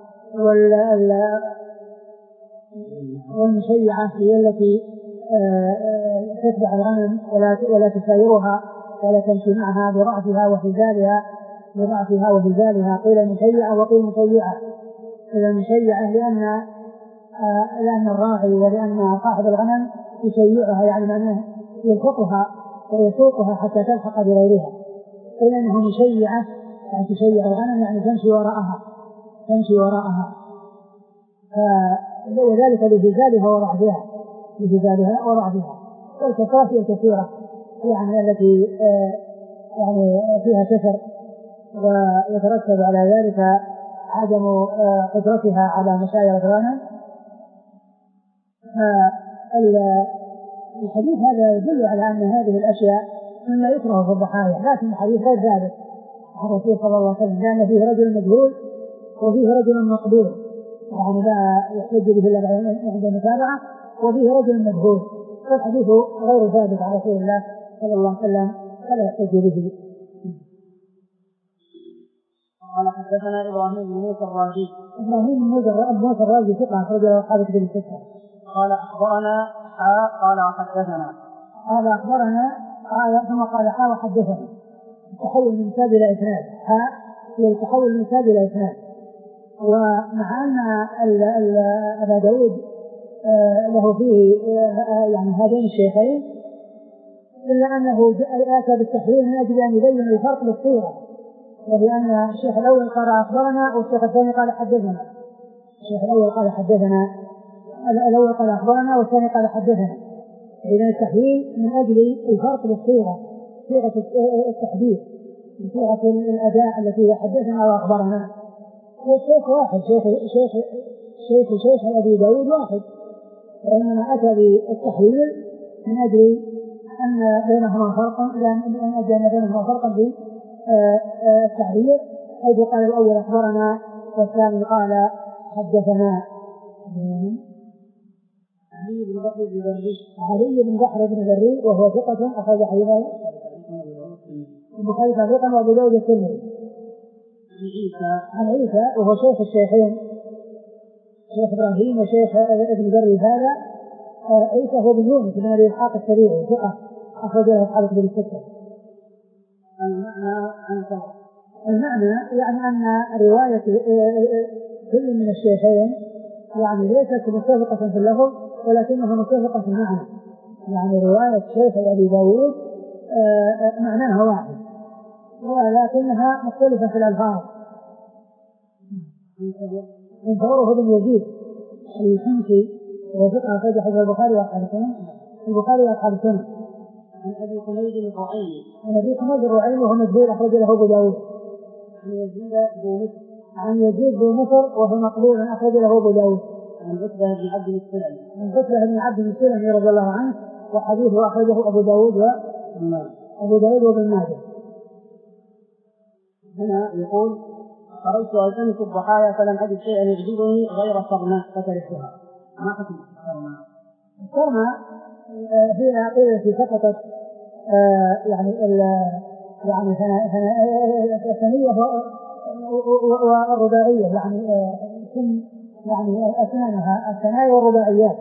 S1: والمشيعة هي التي تتبع الغنم ولا تسايرها ولا تمشي معها بضعفها وحزالها بضعفها وحزالها. قيل مشيعة وقيل مشيعة. إذا مشيعة لأن لأن الراعي ولأن صاحب الغنم يشيعها، يعني معناه يلحقها ويسوقها حتى تلحق بغيرها. قيل أنه مشيعة يعني تشيع الغنم، يعني تمشي وراءها تمشي وراءها وذلك لهزالها وضعفها لهزالها وضعفها. والكثرة الكثيرة يعني التي يعني فيها كثر ويترتب على ذلك عدم قدرتها على مشايرة الغنم. الحديث هذا يدل على أن هذه الأشياء مما يكره في الضحايا، لكن الحديث غير ذلك عن الرسول صلى الله عليه وسلم، لأن فيه رجل مجهول وفيه رجل مقبول، يعني لا يحتج به إلا عند المتابعة، وفيه رجل مجهول. فالحديث غير ثابت عن رسول الله صلى الله عليه وسلم فلا يحتج به.
S3: قال حدثنا ابراهيم بن موسى الرازي.
S1: ابراهيم بن موسى الرازي ثقة أخرج له أصحاب الكتب الستة.
S3: قال اخبرنا حاء قال حدثنا.
S1: قال اخبرنا قال ثم قال حاء وحدثنا. التحول من إسناد إلى إسناد. حاء هي التحول من إسناد إلى إسناد. ومع أن أبا داود له فيه يعني هذين الشيخين إلا أنه آتى بالتحويل من أجل أن يبين الفرق بالصيغة، وهي أن الشيخ الأول قال أخبرنا والشيخ الثاني قال حدثنا. الشيخ الأول قال حدثنا، الأول قال أخبرنا والثاني قال حدثنا. إذن التحويل من أجل الفرق بالصيغة، صيغة التحديث، صيغة الأداء التي حدثنا وأخبرنا. والشيخ واحد، شيخ شيخ شيخ شيخ أبي داود واحد، وإنما أتى بالتحويل من أجل أن بينهما فرقا، لأن أجل بينهما فرقا بالتعبير، حيث قال الأول أخبرنا والثاني قال حدثنا.
S3: علي بن بحر بن بري.
S1: علي بن بحر بن بري وهو ثقة أخرج حديثه البخاري تعليقا وأبو داود الترمذي. عن عيسى وهو شيخ الشيخين، شيخ إبراهيم وشيخ ابن بري. هذا عيسى هو بن يونس بن أبي إسحاق السبيعي ثقة أخرج له أصحاب الكتب الستة.
S3: المعنى عن سواء.
S1: المعنى يعني أن رواية كل من الشيخين يعني ليست متفقة في اللفظ ولكنها متفقة في المعنى. يعني رواية شيخ أبي داود معناها واحد ولكنها مختلفة في الألفاظ. من ثوره بن يزيد الحنفي وثقة أخرج حديث البخاري وأصحاب السنن. البخاري وأصحاب السنن.
S3: عن أبي حميد الرعيني.
S1: عن أبي حميد الرعيني وهو مجهول أخرج له أبو داود.
S3: عن يزيد بن مصر.
S1: عن يزيد بن مصر وهو مقبول أخرج له أبو داود.
S3: عن عتبة بن عبد السلمي.
S1: عن عتبة بن عبد السلمي رضي الله عنه وحديثه أخرجه أبو داود وأبو داود وابن ماجه.
S3: هنا يقول خرجت ألتمس الضحايا فلم أجد شيئا يعجبني غير صرماء فكرهتها. ما حكم الصرماء؟
S1: الصرماء هي قيل التي سقطت يعني يعني الثنية والرباعية، يعني سن يعني أسنانها الثنايا والرباعيات،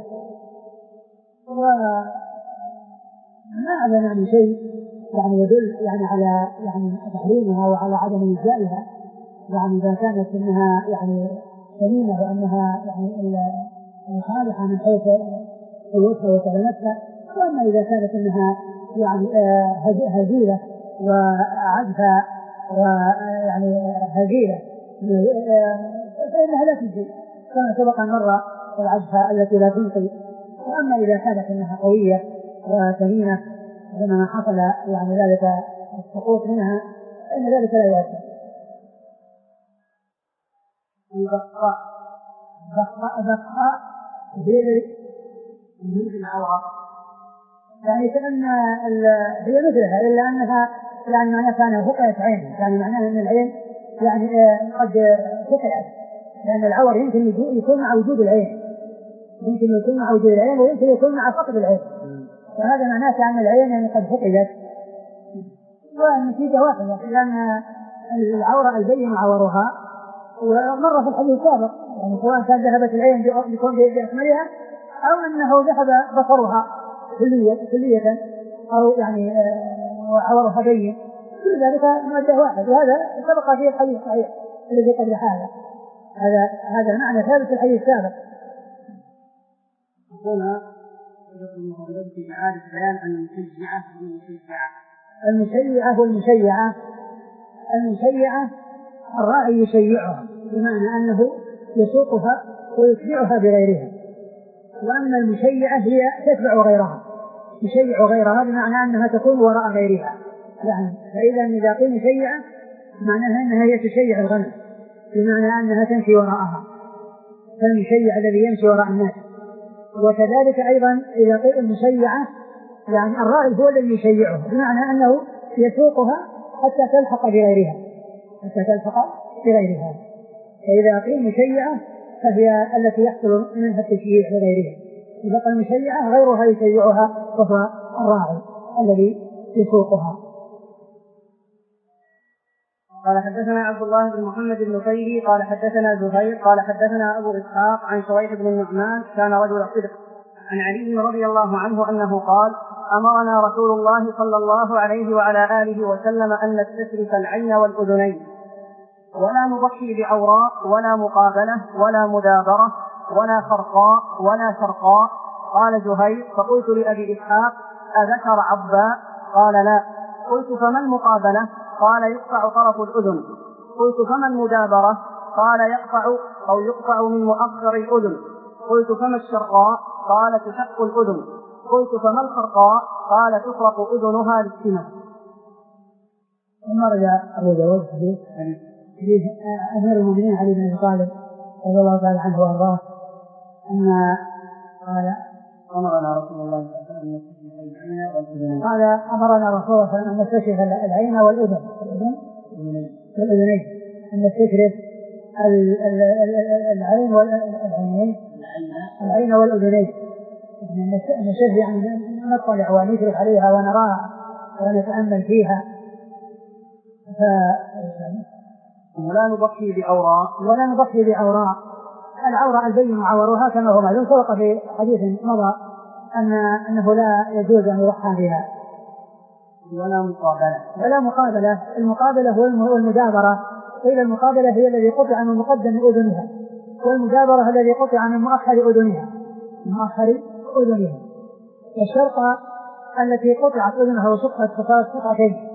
S1: وما أعلم يعني شيء يعني يدل يعني على يعني تحريمها وعلى عدم إجزائها، يعني إذا كانت إنها يعني سمينة وأنها يعني صالحة من حيث قوتها وسلامتها، وأما إذا كانت إنها يعني هزيلة وعدفة ويعني هزيلة فإنها لا تجزي كما سبق مرة العدفة التي لا تنقي. وأما إذا كانت إنها قوية وسمينة لما حصل يعني ذلك السقوط منها فإن ذلك لا يؤثر.
S3: البقاء
S1: بقاء بقاء هي
S3: مثل العورة،
S1: يعني كأن هي مثلها إلا أنها يعني معناها كان فقعت عين، يعني معناها أن العين يعني قد فقعت، لأن العور يمكن يكون مع وجود العين، يمكن يكون مع وجود العين ويمكن يكون مع فقد العين، فهذا معناه كأن العين يعني قد فقدت، والنتيجة واحدة، لأن العورة البين عورها، ومر في الحديث السابق يعني سواء كان ذهبت العين بكون بأكملها أو أنه ذهب بصرها كلية كلية أو يعني عورها بين، كل ذلك مادة واحد، وهذا سبق فيه الحديث الصحيح الذي قبل هذا. هذا هذا معنى ثابت في الحديث السابق.
S3: هنا في إعادة بيان أن المشيعة والمشيعة
S1: المشيعة والمشيعة المشيعة الراعي يشيعها بمعنى أنه يسوقها ويتبعها بغيرها، وأما المشيعة هي تتبع غيرها، تشيع غيرها بمعنى أنها تكون وراء غيرها، يعني فإذا إذا قيل مشيعة معناها أنها هي تشيع الغنم بمعنى أنها تمشي وراءها، فالمشيع الذي يمشي وراء الناس. وكذلك أيضا إذا قيل المشيعة يعني الراعي هو الذي يشيعها بمعنى أنه يسوقها حتى تلحق بغيرها حتى تلحق بغيرها. فإذا قيل مشيعة فهي التي يحصل منها التشييع لغيرها، البقرة المشيعة غيرها يشيعها وهو الراعي الذي يسوقها.
S3: قال حدثنا عبد الله بن محمد بن خيري قال حدثنا زهير قال حدثنا أبو إسحاق عن شريح بن النعمان كان رجل صدق عن علي رضي الله عنه أنه قال أمرنا رسول الله صلى الله عليه وعلى آله وسلم أن نستشرف العين والأذنين ولا نضحي بعوراء ولا مقابلة ولا مدابرة ولا خرقاء ولا شرقاء. قال زهير فقلت لأبي إسحاق أذكر عضباء؟ قال لا. قلت فما المقابلة؟ قال يقطع طرف الأذن. قلت فما المدابرة؟ قال يقطع أو يقطع من مؤخر الأذن. قلت فما الشرقاء؟ قال تشق الأذن. قلت فما الخرقاء؟ قال تفرق أذنها للسنة.
S1: ثم رجع أبو داود حديث حديث أمير المؤمنين علي بن أبي طالب رضي الله تعالى عنه وأرضاه أن قال
S3: أمرنا رسول الله صلى الله عليه وسلم أن نستشرف العين والأذنين.
S1: قال أمرنا رسول الله صلى الله عليه وسلم أن نستشرف العين والأذن والأذنين أن نستشرف العين والعينين العين والأذنين نشرف يعني نطلع ونشرف عليها ونراها ونتأمل فيها.
S3: ولا نضحي بعوراء
S1: ولا نضحي بعوراء. العورة البين عورها كما هو معلوم سبق في حديث مضى أن أنه لا يجوز أن يضحى بها.
S3: ولا مقابلة
S1: ولا مقابلة. المقابلة هو المدابرة. قيل المقابلة هي الذي قطع من مقدم أذنها والمدابرة الذي قطع من مؤخر أذنها مؤخر أذنها. والشرقة التي قطعت أذنها وشقت فصارت قطعتين.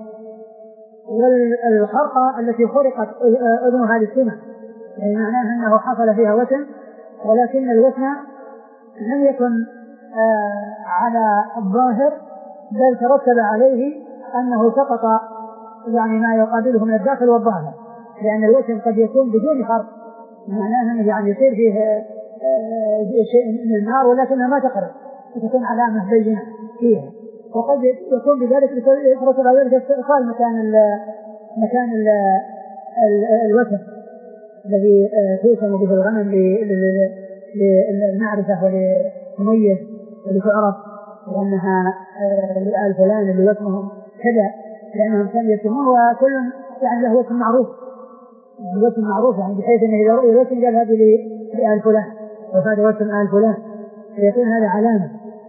S1: والخرقة التي خرقت أذنها للسمع يعني معناه أنه حصل فيها وسم ولكن الوسم لم يكن على الظاهر بل ترتب عليه أنه سقط يعني ما يقابله من الداخل والظاهر لأن الوسم قد يكون بدون خرق معناه أنه يعني يصير فيه شيء من النار ولكنها ما تخرج وتكون علامة بينة فيها. وقد يكون بذلك يترتب على ذلك استئصال مكان ال مكان ال الوسم الذي توسم به الغنم للمعرفة ولتميز ولتعرف لأنها لآل فلان اللي وسمهم كذا لأنهم كانوا يسمون وكل يعني له وسم معروف الوسم معروف يعني بحيث أنه إذا رؤي الوسم قال هذه لآل فلان وهذا وسم آل فلان فيكون هذا علامة.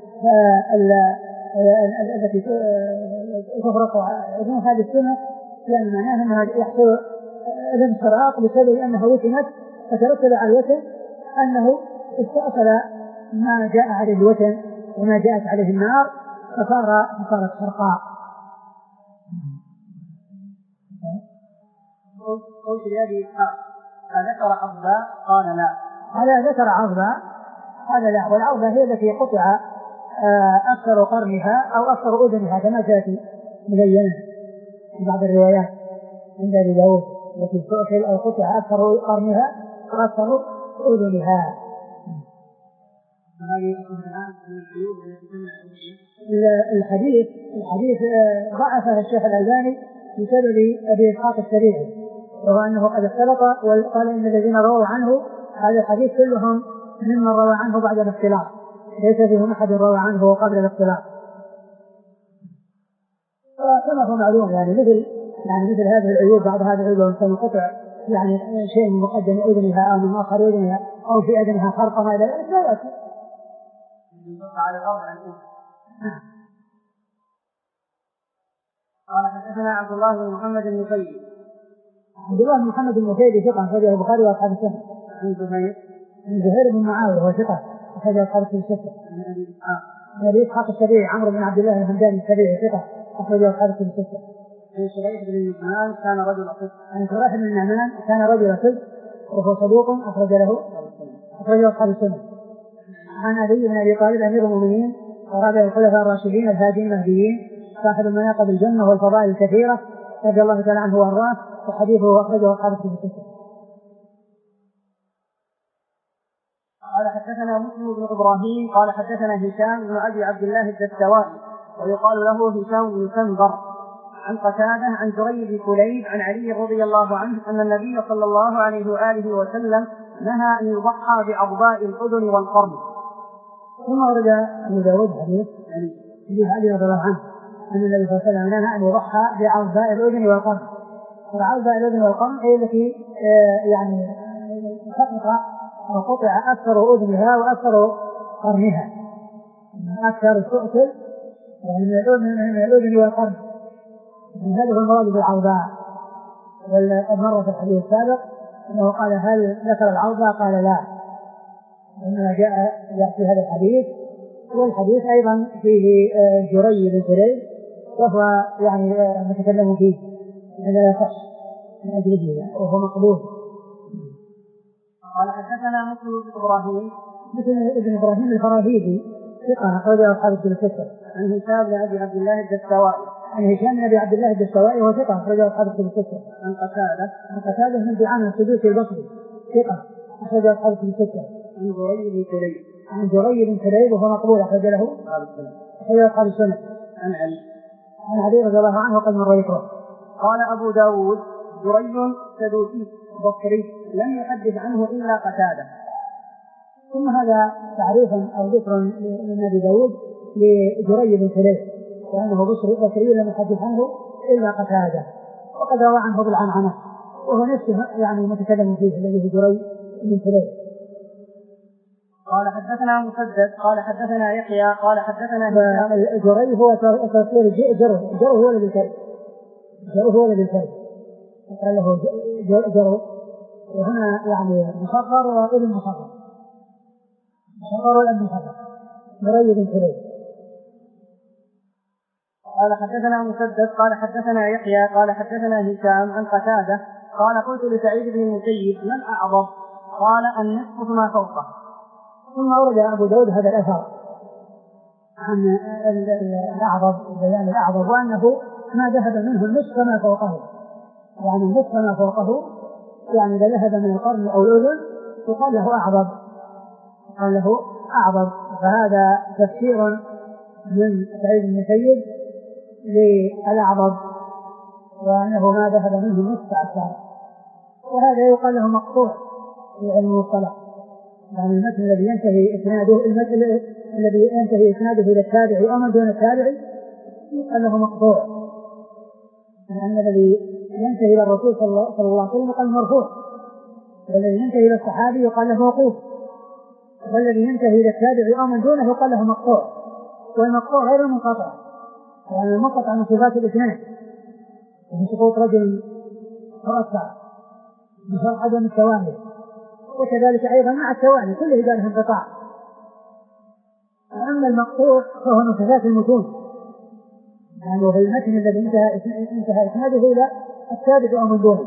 S1: التي تفرق أذن هذه السنة لأن معناها أنها يحصل أذن فراق بسبب أنها وسمت فترتب على الوسم أنه استأصل ما جاء عليه الوسم وما جاءت عليه النار فصار فصارت شرقاء.
S3: قلت لأبي إسحاق أذكر عضباء؟ قال لا.
S1: هذا ذكر عضباء هذا لا. والعضباء هي التي قطع أكثر قرنها أو أكثر أذنها كما تأتي مبينة في بعض الروايات عند أبي داود التي تؤكل أو قطع أكثر قرنها وأكثر أذنها. الحديث الحديث ضعفه الشيخ الألباني بسبب أبي إسحاق السبيعي وهو أنه قد اختلط وقال إن الذين رووا عنه هذا الحديث كلهم ممن روى عنه بعد الاختلاط ليس فيهم أحد روى عنه قبل الاختلاط. كما هو معلوم يعني مثل يعني مثل هذه العيوب بعض هذه العيوب مثل قطع يعني شيء من مقدم أذنها أو من مؤخر أذنها أو في أذنها خرق ما إلى ذلك لا يأتي.
S3: على الأرض عن قال حدثنا عبد الله بن محمد بن خيري.
S1: عبد الله بن محمد بن خيري ثقة أخرجه البخاري وأصحاب السنة.
S3: عن زهير
S1: عن زهير بن معاوية وهو ثقة أخرجه أصحاب السنة.
S3: عن أبي إسحاق
S1: عن أبي إسحاق السبيعي عمرو بن عبد الله الهمداني السبيعي ثقة أخرجه أصحاب السنة.
S3: عن شريح بن النعمان كان رجل صدق.
S1: عن شريح بن النعمان كان رجل صدق وهو صدوق أخرج له أخرجه أصحاب السنة. عن علي بن أبي طالب أمير المؤمنين ورابع الخلفاء الراشدين الهاديين المهديين صاحب المناقب الجنة والفضائل الكثيرة رضي الله تعالى عنه وأرضاه وحديثه أخرجه أصحاب السنة.
S3: قال حدثنا مسلم بن إبراهيم قال حدثنا هشام بن أبي عبد الله الدستوائي ويقال له هشام بن سنبر عن قتادة عن جرير بن كليب عن علي رضي الله عنه أن النبي صلى الله عليه وآله وسلم نهى أن يضحى بعضباء الأذن والقرن.
S1: ثم ورد أبو داود حديث حديث علي رضي الله عنه أن النبي صلى الله عليه وسلم نهى أن يضحى بعرضاء الأذن والقرن. وعرضاء الأذن والقرن هي التي يعني تقطع أو قطع أكثر أذنها وأكثر قرنها، أكثر تؤكل من الأذن والقرن. هذا هو المراد بالعرضاء. وقد مر في الحديث السابق أنه قال هل ذكر العرضاء؟ قال لا، إنما جاء في هذا الحديث. والحديث أيضا فيه جري بن كليب وهو يعني نتكلم فيه هذا لا يصح من أجله وهو مقبول.
S3: قال حدثنا مسلم بن إبراهيم
S1: مثل ابن إبراهيم الفراهيدي ثقة أخرجه أصحاب الكتب الستة.
S3: عن هشام بن أبي عبد الله الدستوائي
S1: عن هشام بن أبي عبد الله الدستوائي وهو ثقة أخرجه أصحاب الكتب الستة.
S3: عن قتادة
S1: عن قتادة بن دعامة السدوسي البصري ثقة أخرجه أصحاب الكتب الستة.
S3: عن جري بن كليب
S1: عن جري بن كليب وهو مقبول أخرج له أخرجه أصحاب السنة.
S3: عن علي
S1: عن علي رضي الله عنه وقد مر ذكره.
S3: قال أبو داود جري سدوسي بصري لم يحدث عنه إلا قتادة.
S1: ثم هذا تعريف أو ذكر من أبي داود لجري بن كليب وأنه بصري بصري لم يحدث عنه إلا قتادة، وقد روى عنه بالعنعنة وهو نفسه يعني متكلم فيه الذي هو جري بن كليب.
S3: قال حدثنا مسدد قال حدثنا يحيى قال حدثنا هشام.
S1: جري هو تصوير جرو جرو هو الذي كلب جرو هو الذي كلب قال له جرو، وهنا يعني مصغر وابن مصغر مصغر والابن مصغر جري بن كليب.
S3: قال حدثنا مسدد قال حدثنا يحيى قال حدثنا هشام عن قتادة قال قلت لسعيد بن المسيب من أعظم؟ قال النصف ما فوقه.
S1: ثم أورد أبو داود هذا الأثر عن الأعظم بيان الأعظم وأنه ما ذهب منه النصف ما فوقه، يعني النصف ما فوقه يعني إذا ذهب من القرن أو الأذن يقال له أعظم يقال له أعظم. فهذا تفسير من سعيد بن المسيب للأعظم وأنه ما ذهب منه النصف أكثر، وهذا يقال له مقطوع في علم المصطلح، يعني المتن الذي ينتهي إسناده المتن الذي ينتهي إسناده إلى التابعي أو من دون التابعي يقال له مقطوع، لأن الذي ينتهي إلى الرسول صلى الله عليه وسلم يقال مرفوع، والذي ينتهي إلى الصحابي يقال له موقوف، والذي ينتهي إلى التابعي أو من دونه يقال له مقطوع. والمقطوع غير منقطع، يعني المنقطع من صفات الإسناد ومن سقوط رجل مرتع بشرط عدم التوالي، وكذلك أيضا مع التوالي كله ذلك انقطاع. أما المقطوع فهو من صفات المتون، يعني وفي المتن الذي انتهى انتهى إسناده إلى التابع أو من دونه.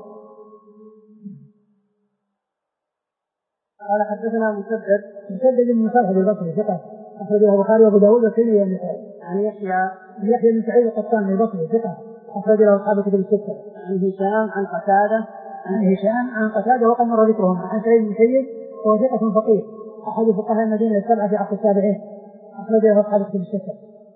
S3: قال حدثنا مسدد
S1: مسدد بن مصالح البصري ثقة أخرجه البخاري وأبو داود والترمذي والنسائي.
S3: عن يحيى
S1: يحيى بن سعيد القطان البصري ثقة أخرجه أصحاب الكتب الستة.
S3: عن هشام عن قتادة
S1: عن هشام عن قتادة وقد مر ذكرهم. عن سعيد بن المسيب وهو ثقة فقيه أحد فقهاء المدينة السبعة في عصر التابعين أخرجه أصحاب الكتب الستة.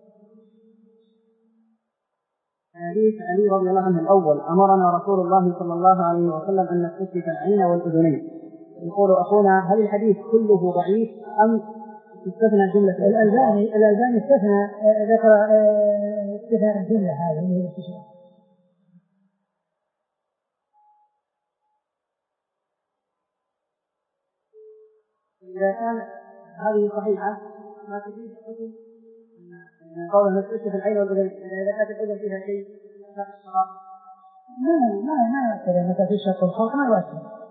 S3: حديث علي رضي الله عنه الأول أمرنا رسول الله صلى الله عليه وسلم أن نستشرك العين والأذنين. يقول أخونا هل الحديث كله ضعيف أم استثنى جملة؟
S1: الألباني الألباني استثنى ذكر استثنى الجملة هذه من الاستشراق.
S3: إذا كان هذه صحيحة ما تفيد حكم قول نستشرك العين والأذنين إذا كانت الأذن فيها شيء
S1: ما ما ما يؤثر أنك تشرق الخلق ما يؤثر.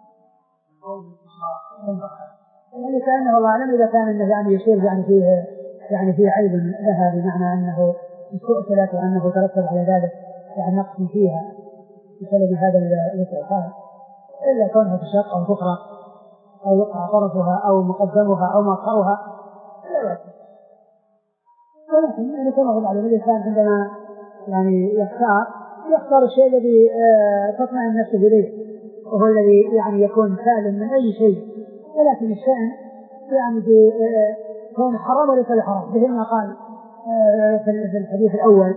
S1: يعني كأنه الله أعلم إذا كان إنه يعني يصير يعني فيه يعني فيه عيب لها بمعنى أنه استؤثرت وأنه ترتب على ذلك يعني نقص فيها بسبب هذا الاستئثار، إلا كونها تشق أو تفرق أو يقع طرفها أو مقدمها أو مؤخرها لا يؤثر. ولكن يعني كما قلت على الإنسان عندما يعني يختار يختار الشيء الذي تطمئن نفسه إليه وهو الذي يعني يكون سالم من أي شيء، ولكن الشأن يعني في كون حرام وليس بحرام مثل ما قال في الحديث الأول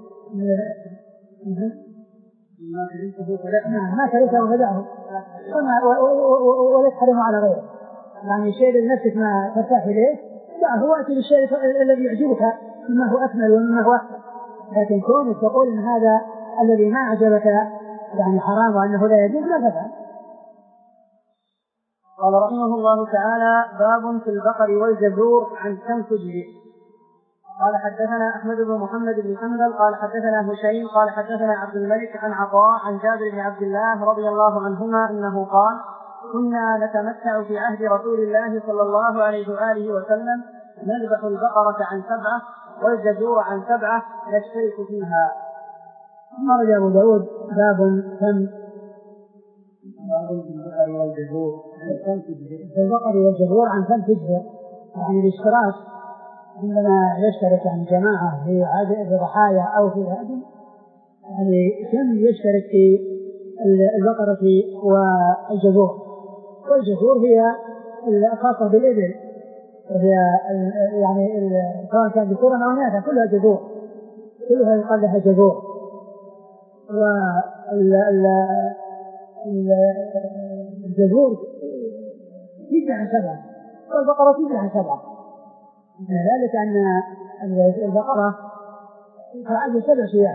S1: ما كرهته فدعه ولا تحرمه على غيره، يعني شيء لنفسك ما ترتاح إليه لا هو أتي بالشيء الذي يعجبك مما هو أكمل ومما هو أحسن، لكن كونك تقول إن هذا الذي ما أعجبك يعني حرام وأنه لا يجوز لا تفعل.
S3: قال رحمه الله تعالى: باب في البقر والجزور عن كم تجزئ. قال حدثنا أحمد بن محمد بن حنبل قال حدثنا هشيم قال حدثنا عبد الملك عن عطاء عن جابر بن عبد الله رضي الله عنهما أنه قال: كنا نتمتع في عهد رسول الله صلى الله عليه وآله وسلم نذبح البقرة عن سبعة والجزور عن سبعة نشترك فيها.
S1: مرج أبو داود باب كم
S3: باب في البقر والجزور عن كم تجزئ.
S1: في البقر والجزور عن كم تجزئ، يعني الاشتراك عندما يشترك يعني جماعة في في ضحايا أو في هذه، يعني كم يشترك في البقرة والجزور. والجزور هي الخاصة بالإبل، وهي يعني سواء كان ذكورا أو إناثا كلها جزور، كلها يقال لها جزور. والجزور تجزي عن سبعة والبقرة تجزي عن سبعة، ذلك أن البقرة تعد سبع شياه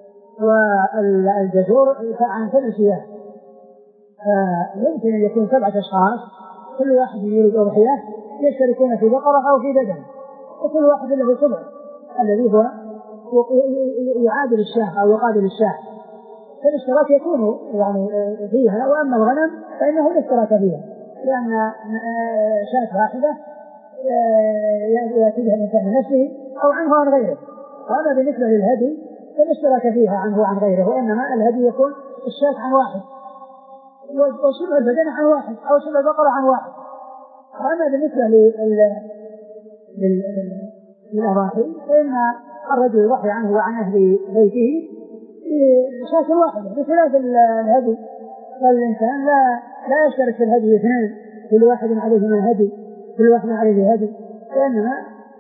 S1: والجزور عن سبع شياه، فيمكن أن يكون سبعة أشخاص كل واحد يريد أضحية يشتركون في بقرة أو في بدن، وكل واحد له سبع الذي هو يعادل الشاه أو يقابل الشاه، فالاشتراك يكون يعني فيها. وأما الغنم فإنه لا اشتراك فيها، لأن شاة واحدة يأتيها الإنسان من نفسه أو عنه عن غيره. وأما بالنسبة للهدي فالاشتراك فيها عنه وعن غيره، وإنما الهدي يكون الشاة عن واحد وشبه البدن عن واحد أو شبه البقرة عن واحد. وأما بالنسبة للأضاحي فإن الرجل يضحي عنه وعن أهل بيته بشاة واحدة بخلاف الهدي، فالإنسان لا لا يشترك في الهدي اثنين كل واحد عليه من هدي كل واحد عليه هدي، وإنما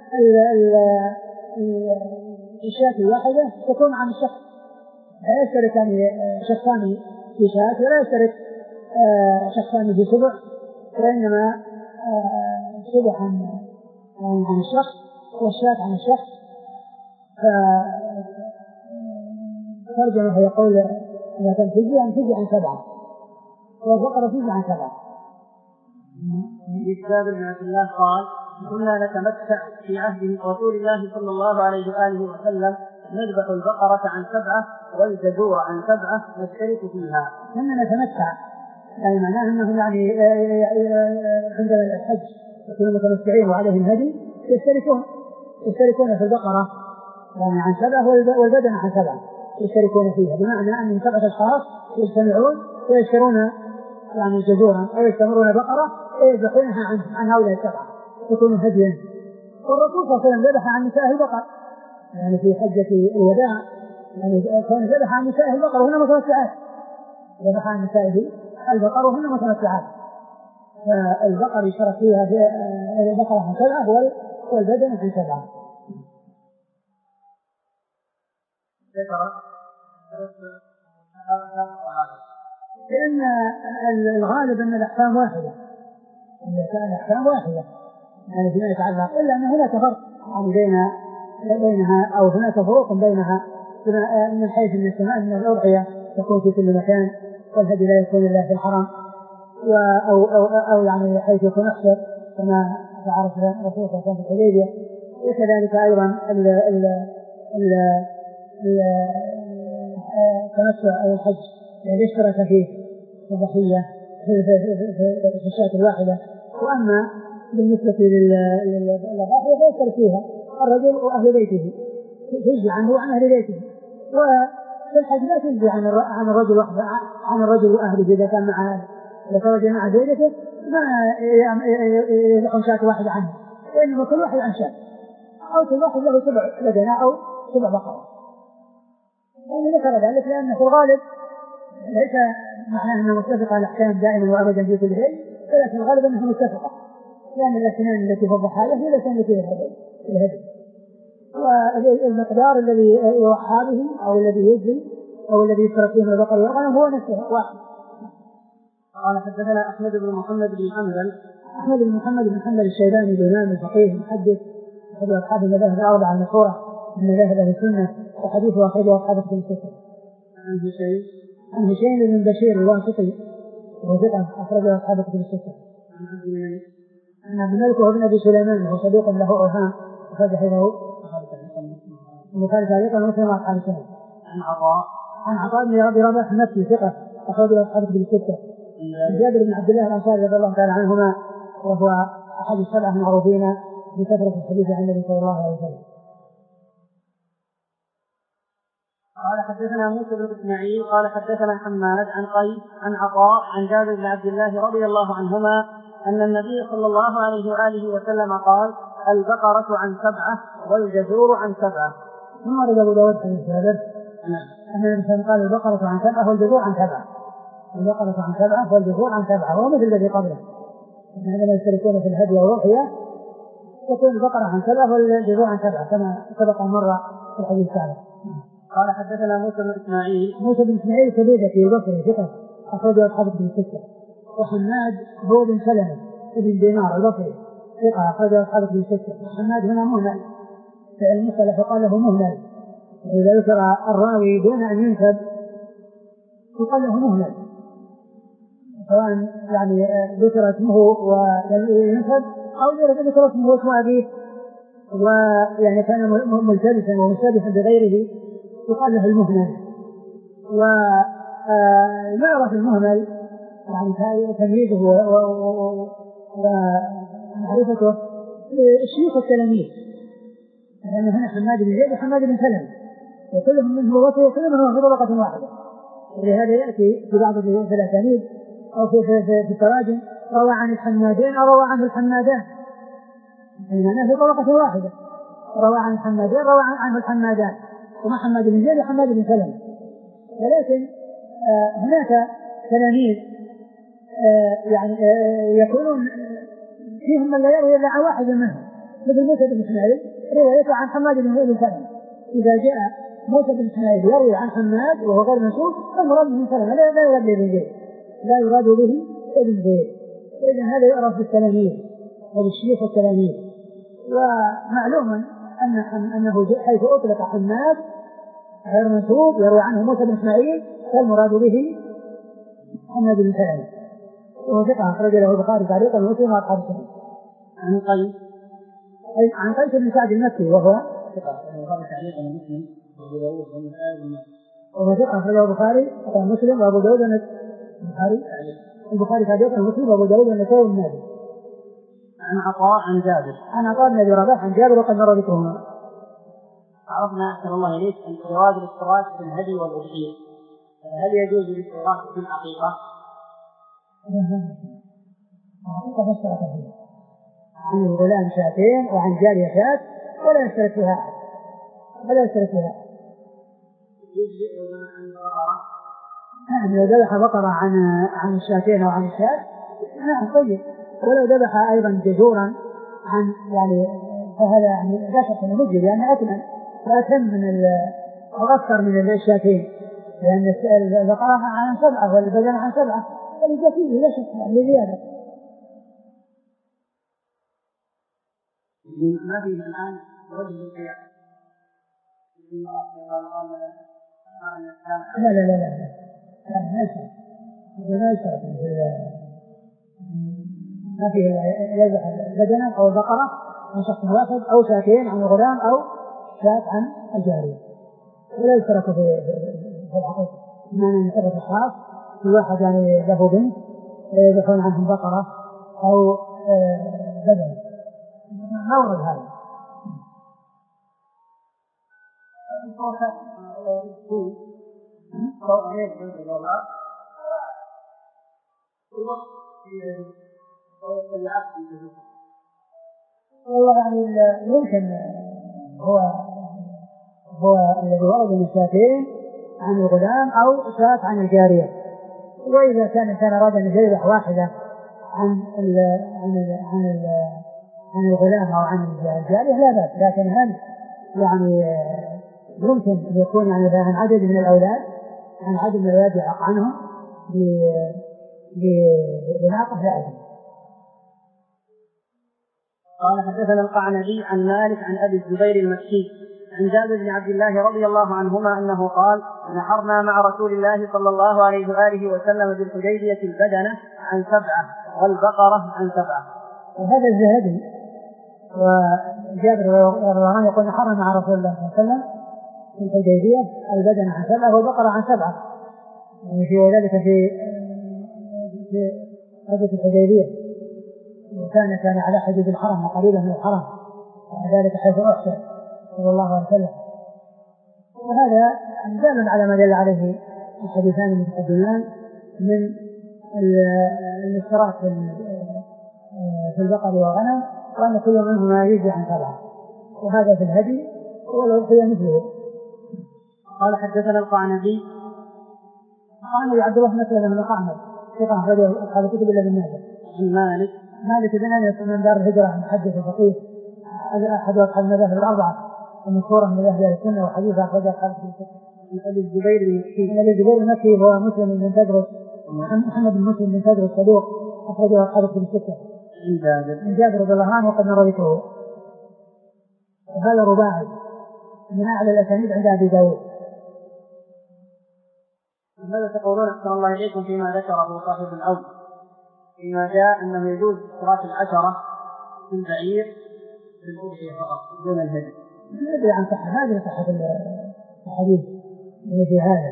S1: الشاة الواحدة تكون عن الشخص، لا يشترك يعني شخصان في شاة ولا يشترك شخصان في سبع، وإنما سبع عن عن الشخص والشاة عن الشخص. فترجمة يقول إذا كان تجي عن تجي عن سبعة والبقرة تجي عن سبعة.
S3: جابر بن عبد الله قال: كنا نتمتع في عهد رسول الله صلى الله عليه وآله وسلم نذبح البقرة عن سبعة والجزور عن سبعة نشترك فيها.
S1: كنا نتمتع يعني معناه أنهم يعني عند الحج يكونوا متمتعين وعليهم هدي يشتركون يشتركون في البقرة يعني عن سبعة والبدن عن سبعة يشتركون فيها، بمعنى أن سبعة أشخاص يجتمعون ويشترون يعني جزورا أو يشترون بقرة ويذبحونها عن عن هؤلاء السبعة تكون هديا. والرسول صلى الله عليه وسلم ذبح عن نسائه البقر يعني في حجة الوداع، يعني كان ذبح عن نسائه البقر وهن متمتعات، ذبح عن نسائه البقر وهن متمتعات، فالبقر يشترك فيها في البقرة عن سبعة والبدن عن سبعة. لأن الغالب أن الأحكام واحدة، الأحكام واحدة يعني فيما يتعلق، إلا أن هناك فرق بين بينها أو هناك فروق بينها من حيث أن السماء من الأضحية تكون في كل مكان والهدي لا يكون إلا في الحرم، أو أو أو يعني حيث يكون أحسر كما تعرف الرسول صلى الله عليه وسلم في الحديبية. وكذلك أيضا ال ال ال التمتع أو الحج الذي اشترك فيه الضحية في الشاة الواحدة. وأما بالنسبة للضحية فيشترك فيها الرجل وأهل بيته، تجزي عنه وعن أهل بيته. وفي الحج لا تجزي عن عن الرجل وحده عن الرجل وأهله إذا كان مع إذا كان رجل مع زوجته ما يذبحون شاة واحدة عنه، وإنما كل واحد عن شاة أو كل واحد له سبع بدنة أو سبع بقرة. يعني ذكر ذلك لأن في الغالب ليس معناه أنها متفقة الأحكام دائما وأبدا في كل شيء، ولكن الغالب أنها متفقة، لأن الأسنان التي في الضحايا هي الأسنان التي في الهدي، والمقدار الذي يوحى به أو الذي يجزي أو الذي يشترك فيه من البقر والغنم هو نفسه واحد.
S3: قال حدثنا أحمد بن محمد بن حنبل
S1: أحمد بن محمد بن محمد الشيباني الإمام الفقيه المحدث أحد أصحاب المذاهب الأربعة المشهورة من مذاهب أهل السنة وحديثه أخرجه أصحاب الكتب الستة.
S3: عن هشيم
S1: عن هشيم بن بشير الواسطي وهو ثقة أخرجه أصحاب الكتب الستة.
S3: عن عبد الملك
S1: عن عبد الملك وابن أبي سليمان وهو صديق له أوهام أخرج حديثه البخاري تعليقا ومسلم وأصحاب السنة.
S3: عن عطاء
S1: عن عطاء بن ربي رباح المكي ثقة أخرجه أصحاب الكتب الستة. عن جابر بن عبد الله الأنصاري رضي الله تعالى عنهما وهو أحد السبعة المعروفين بكثرة الحديث عن النبي صلى الله عليه وسلم.
S3: قال حدثنا موسى بن اسماعيل قال حدثنا حماد عن قيس عن عطاء عن جابر بن عبد الله رضي الله عنهما أن النبي صلى الله عليه وآله وسلم قال البقرة عن سبعة والجزور عن سبعة.
S1: ثم ورد أبو داود حديث جابر أن الإنسان قال البقرة عن سبعة والجزور عن سبعة. البقرة عن سبعة والجزور عن سبعة وهو مثل الذي قبله. عندما يشتركون في الهدي والأضحية تكون البقرة عن سبعة والجزور عن سبعة كما سبق مرة في الحديث السابق.
S3: قال حدثنا موسى بن اسماعيل
S1: موسى بن اسماعيل كبيرة في البصري ثقة أخرجه أصحاب الكتب الستة. وحماد هو بن سلمة بن دينار البصري ثقة أخرجه أصحاب الكتب الستة. وحماد هنا مهمل فعل المصطلح يقال له مهمل إذا ذكر الراوي دون أن ينسب يقال له مهمل سواء يعني ذكر اسمه وينسب أو ذكر اسمه واسم أبيه ويعني كان ملتبسا ومشتبها بغيره يقال له المهمل. ومعرف المهمل يعني تمييزه ومعرفته شيوخ التلاميذ لأن هنا حماد بن زيد وحماد بن سلمة وكلهم منه وصي وكلهم هو في طبقة واحدة. ولهذا يأتي في بعض الأسانيد أو في, في, في, في التراجم روى عن الحمادين أو روى عنه الحمادان يعني في طبقة واحدة روى عن الحمادين روى عنه الحمادان وما حماد بن زيد وحماد بن سلمة. ولكن آه هناك تلاميذ آه يعني آه يكونون فيهم من لا يروي إلا عن واحد منهم مثل موسى بن إسماعيل روايته عن حماد بن سلمة. إذا جاء موسى بن إسماعيل يروي عن حماد وهو غير منسوب فالمراد بن سلمة لا يراد به ابن زيد لا يراد به ابن زيد. إذن هذا يعرف بالتلاميذ وبالشيوخ التلاميذ. ومعلوم أن أنه حيث أطلق حماد غير منسوب يروي عنه موسى بن إسماعيل فالمراد به حماد بن سلمة وهو ثقة أخرج له البخاري تعليقا ومسلم وأصحاب السنة.
S3: عن قيس
S1: عن قيس بن سعد المكي وهو
S3: ثقة البخاري تعليقا ومسلم وأبو داود
S1: وهو ثقة أخرجه البخاري ومسلم وأبو داود البخاري البخاري تعليقا ومسلم وأبو داود والنسائي والنادي.
S3: عن عطاء عن جابر
S1: عن عطاء بن أبي رباح عن جابر وقد مر ذكرهما.
S3: عرفنا أحسن الله إليك أن جواز الاشتراك في الهدي والأضحية هل يجوز الاشتراك في الحقيقة؟
S1: الحقيقة اشترك فيها عن الغلام شاتين وعن جارية شات ولا يشترك فيها أحد ولا يشترك فيها أحد. نعم لو ذبح بقرة عن عن الشاتين أو عن الشات نعم طيب ولو ذبح أيضا جزورا عن يعني فهذا يعني لا شك أنه مجزي لأنه أكمل وأتم من الأكثر من الشاتين لأن البقرة عن سبعة والبدن عن سبعة فالجزية لا شك يعني زيادة.
S3: ما فيه الآن وجه البيع
S1: لا لا لا لا لا يشرك ما يشرك ما فيه يذبح بدنا أو بقرة عن شخص واحد أو شاتين عن الغلام أو شات عن الجارية ولا يشترك في في الحقيقة. ما نشترك الخاص في واحد يعني له بنت يذبحون عنهم بقرة أو بدنا ما ورد هذا. والله يعني يمكن هو هو الذي ورد من شاتين عن الغلام أو شات عن الجارية. وإذا كان كان أراد أن يذبح واحدة عن ال عن ال عن ال عن الغلام أو عن الجارية لا بأس. لكن هل يعني يمكن أن يكون يعني عن عدد من الأولاد عن عدد من الأولاد يحق عنهم بناقة لا أدري.
S3: قال حدثنا القعنبي عن مالك عن أبي الزبير المكي عن جابر بن عبد الله رضي الله عنهما أنه قال نحرنا مع رسول الله صلى الله عليه وآله وسلم بالحديبية البدنة عن سبعة والبقرة عن سبعة.
S1: وهذا الزهدي وجابر رضي الله عنه يقول نحرنا مع رسول الله صلى الله عليه وسلم في الحديبية البدنة عن سبعة والبقرة عن سبعة، يعني في ذلك في في غزوة الحديبية، وكان كان على حدود الحرم وقريبا من الحرم، وذلك حيث أحسن صلى الله عليه وسلم. وهذا دال على ما دل عليه الحديثان المتقدمان من الاشتراك في البقر والغنم، وأن كل منهما يجزي عن سبعة، وهذا في الهدي والأضحية مثله.
S3: قال حدثنا القعنبي
S1: قال عبد الله بن مسلم بن قعنب ثقة أخرجه أصحاب الكتب إلا ابن ماجه.
S3: عن مالك
S1: مالك بن أنس من دار الهجرة محدث الفقيه أحد أصحاب المذاهب الأربعة المشهورة من أهل السنة وحديث أخرجه أصحاب الكتب.
S3: عن أبي الزبير المكي
S1: عن أبي الزبير المكي هو مسلم بن تدرس محمد بن مسلم بن تدرس صدوق أخرجه أصحاب الكتب الستة.
S3: عن جابر
S1: عن جابر رضي الله عنه وقد رويته. وهذا رباعي من أعلى الأسانيد عند أبي داود.
S3: ماذا تقولون أحسن الله إليكم فيما ذكره صاحب الأول فيما جاء أنه يجوز اشتراك العشرة في البعير في الأضحية فقط دون الهدي؟
S1: لا أدري عن صحة هذه صحة الحديث في هذا.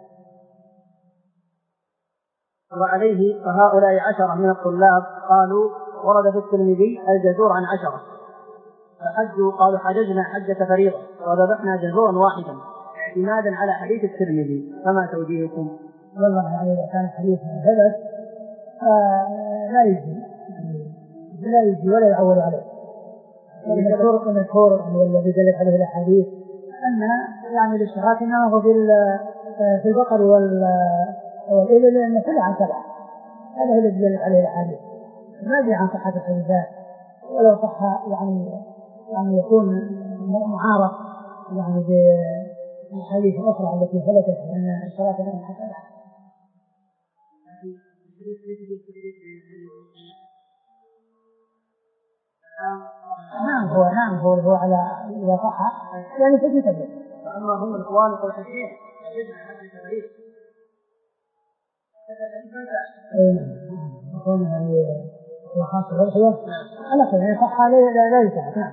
S3: وعليه فهؤلاء عشرة من الطلاب قالوا ورد في الترمذي الجزور عن عشرة، فحجوا قالوا حججنا حجة فريضة وذبحنا جزورا واحدا اعتمادا على حديث الترمذي، فما توجيهكم؟
S1: والله يعني إذا كان الحديث ثبت لا يجزي لا يجزي ولا يعول عليه. المشهور المشهور الذي دلت عليه الأحاديث أن يعني الاشتراك إنما هو في في البقر والإبل لأن كلها عن سبعة، هذا هو الذي دلت عليه الأحاديث. ما أدري عن صحة الحديثات، ولو صح يعني يعني يكون معارض يعني بالحديث الأخرى التي ثبتت أن الاشتراك إنما عن سبعة. نعم هو نعم هو هو على إذا صح يعني فجأة تبين.
S3: فأما هم الإخوان يقول حسين حججنا حجة فريضة
S1: يكون يعني خاصة بالحياة على خير يعني صح لا لا يساعد. نعم.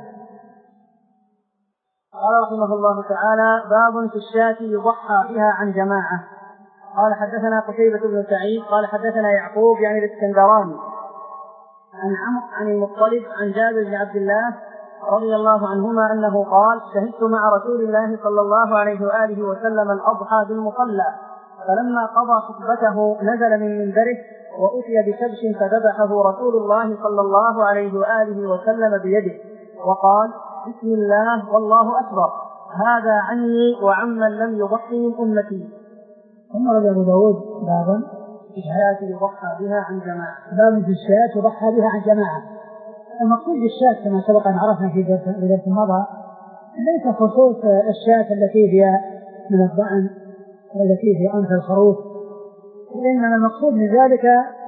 S3: قال رحمه الله تعالى باب في الشاة يضحى بها عن جماعة. قال حدثنا قتيبة بن سعيد قال حدثنا يعقوب يعني الاسكندراني عن عمرو عن المطلب عن جابر بن عبد الله رضي الله عنهما أنه قال شهدت مع رسول الله صلى الله عليه وآله وسلم الأضحى بالمصلى، فلما قضى خطبته نزل من منبره وأتي بكبش فذبحه رسول الله صلى الله عليه وآله وسلم بيده وقال بسم الله والله أكبر، هذا عني وعمن لم يضحي من أمتي.
S1: ثم رضي أبو داود بابا
S3: في الشاة يضحى بها عن جماعة.
S1: باب في الشاة يضحى بها عن جماعة. المقصود بالشاة كما سبق أن عرفنا في درس مضى ليس خصوص الشاة التي هي من الضأن والتي هي أنثى الخروف، وإنما المقصود من ذلك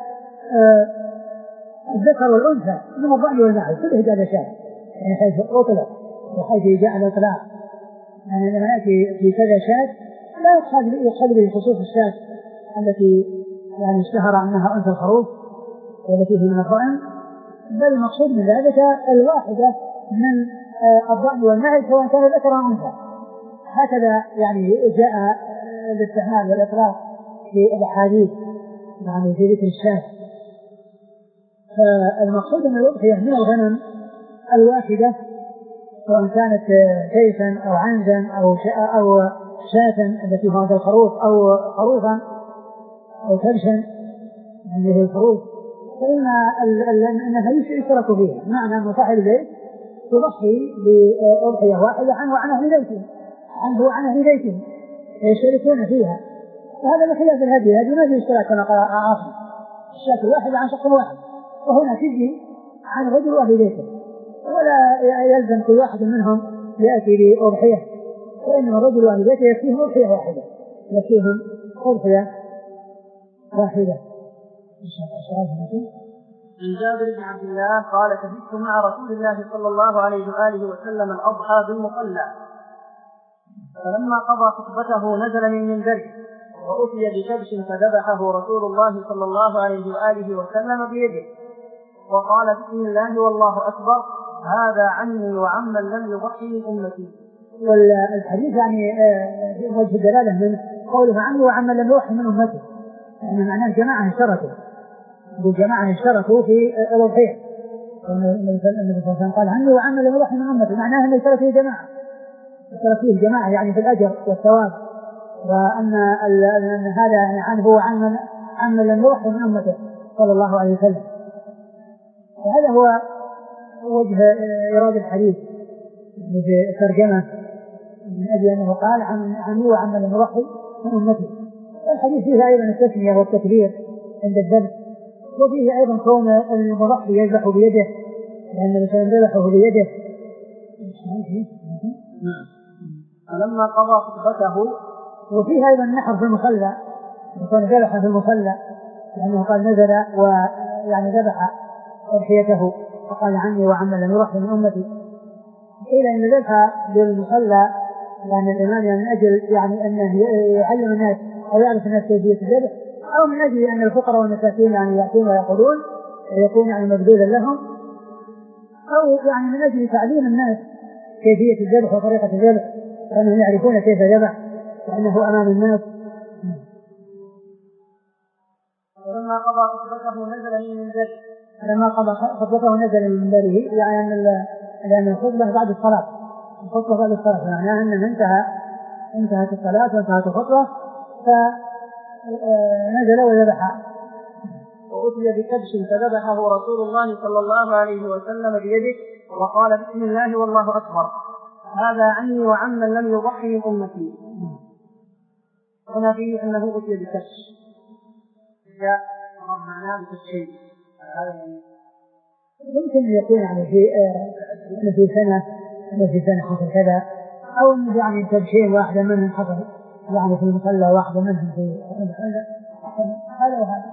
S1: الذكر والأنثى من الضأن والمعز كله هذا شاة، يعني حيث أطلق وحيث جاء الإطلاق، يعني لما نأتي في كذا شاة لا يقصد به خصوص الشاة التي يعني اشتهر أنها أنثى الخروف والتي هي من الضأن، بل المقصود من ذلك الواحدة من الضأن والمعز سواء كان ذكر أو أنثى. هكذا يعني جاء الاستعمال والإطلاق في الأحاديث يعني في ذكر الشاة. فالمقصود من الأضحية من الغنم الواحدة سواء كانت كيفا أو عنزا أو شاء أو شاة التي هو الخروف أو خروفا أو كبشا يعني هي الخروف، فإن الناس يشترك فيها، معنى أن صاحب البيت يضحي بأضحية واحدة عنه وعن أهل بيته عنه وعن أهل بيته يشتركون فيها، فهذا بخلاف الهدي. الهدي ما فيه اشتراك كما قال عاصم، الشاة الواحدة عن شخص واحد، وهنا تجي عن رجل وأهل بيته ولا يلزم كل واحد منهم يأتي بأضحية، وإنما الرجل وأهل بيته يكفيهم أضحية واحدة يكفيهم أضحية واحدة.
S3: عن جابر بن عبد الله قال شهدت مع رسول الله صلى الله عليه وآله وسلم الأضحى بالمصلى، فلما قضى خطبته نزل من منبره وأتي بكبش فذبحه رسول الله صلى الله عليه وآله وسلم بيده وقال بسم الله والله أكبر، هذا عني وعمن لم يضحي من أمتي.
S1: والحديث يعني وجه الدلالة من قوله عني وعمن لم يضحي من أمتي، يعني معناه جماعة اشتركوا والجماعة اشتركوا في الأضحية. النبي صلى الله عليه وسلم قال عني وعمن لم يضحي من أمتي، معناه أنه اشترك فيه جماعة اشترك فيه جماعة يعني في الأجر والثواب، وأن أن هذا يعني عنه وعمن عمن لم يضحي من أمته صلى الله عليه وسلم. وهذا هو وجه إرادة الحديث في الترجمة من أجل أنه قال عني وعمن لم يضحي من أمته. الحديث فيه أيضا التسمية والتكبير عند الذبح، وفيه أيضا كون المضحي يذبح بيده لأن الإنسان ذبحه بيده.
S3: فلما قضى خطبته،
S1: وفيه أيضا النحر في المصلى، يكون ذبح في المصلى لأنه قال نزل ويعني ذبح أضحيته فقال عني وعمن لم يضحي من أمتي. قيل إن الذبح بالمصلى يعني الإمام يعني من أجل يعني أنه يعلم الناس أو يعرف الناس كيفية الذبح، أو من أجل أن الفقراء والمساكين يعني يأتون ويقولون ويكون يعني مبذولا لهم، أو يعني من أجل تعليم الناس كيفية الذبح وطريقة الذبح لأنهم يعرفون كيف ذبح لأنه أمام الناس.
S3: ولما قضى خطبته نزل من منبره
S1: لما قضى خطبته نزل من منبره يعني لأن الخطبة بعد الصلاة، الخطبة بعد الصلاة معناها أنه انتهى انتهت الصلاة وانتهت الخطبة فنزل وذبح.
S3: وأتي بكبش فذبحه رسول الله صلى الله عليه وسلم بيده وقال بسم الله والله أكبر، هذا عني وعمن لم يضحي من أمتي. هنا فيه أنه أتي بكبش جاء معناه بكبشين،
S1: ممكن أن يكون يعني في في سنة في سنة حصل كذا، أو أن يعني كبشين واحدة منهم حصل يعني في المصلى واحدة منهم في المصلى، هذا وهذا.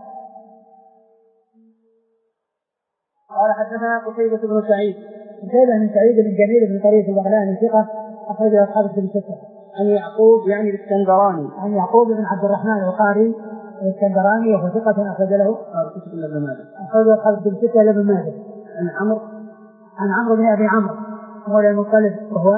S3: قال حدثنا قتيبة بن سعيد
S1: قتيبة بن سعيد بن جميل بن طريف البغلاني ثقة أخرج أصحاب الكتب الستة.
S3: عن يعقوب يعني الاسكندراني
S1: عن يعقوب بن عبد الرحمن القاري الاسكندراني وهو ثقة أخرج له
S3: أصحاب الكتب ابن ماجه
S1: أخرج أصحاب الكتب الستة لابن ماجه.
S3: عن عمرو
S1: عن عمرو بن أبي عمرو مولى المطلب وهو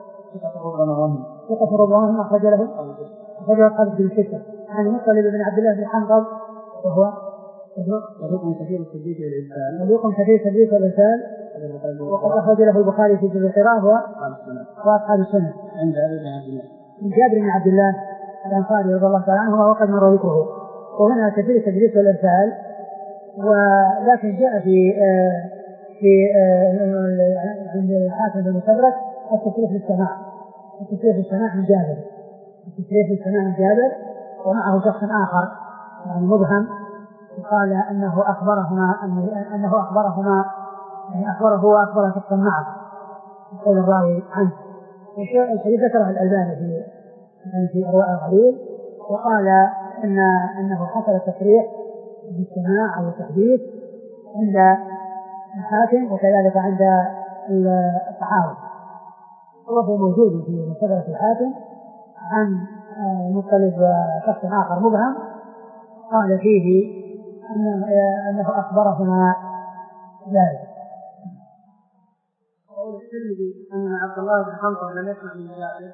S1: ثقة رضوان أخرج له أخرج أصحاب الكتب الستة. عن المطلب بن عبد الله بن حنظل وهو
S3: صدوق كثير التدليس والإرسال
S1: صدوق كثير التدليس والإرسال وقد أخرج له البخاري في جزء القراءة وأصحاب السنة.
S3: عن جابر بن عبد الله
S1: من جابر بن عبد الله الأنصاري رضي الله تعالى عنه وقد مر ذكره. وهنا كثير التدليس والإرسال، ولكن جاء في في عند الحاكم المستدرك التصريح بالسماع، التصريح بالسماع من جابر، التصريح بالسماع من جابر ومعه شخص آخر يعني مبهم وقال أنه أخبرهما أنه أخبرهما يعني أخبره وأخبره شخص معه يقول الراوي عنه. الحديث ذكره الألباني في في أرواء الغليل وقال إن أنه حصل التصريح بالسماع أو التحديث عند الحاكم وكذلك عند الصحابة، وهو موجود في مستدرك الحاكم عن مطلب شخص آخر مبهم قال فيه أنه أخبرهما ذلك.
S3: قول الترمذي أن عبد الله بن حنظل لم يسمع من جابر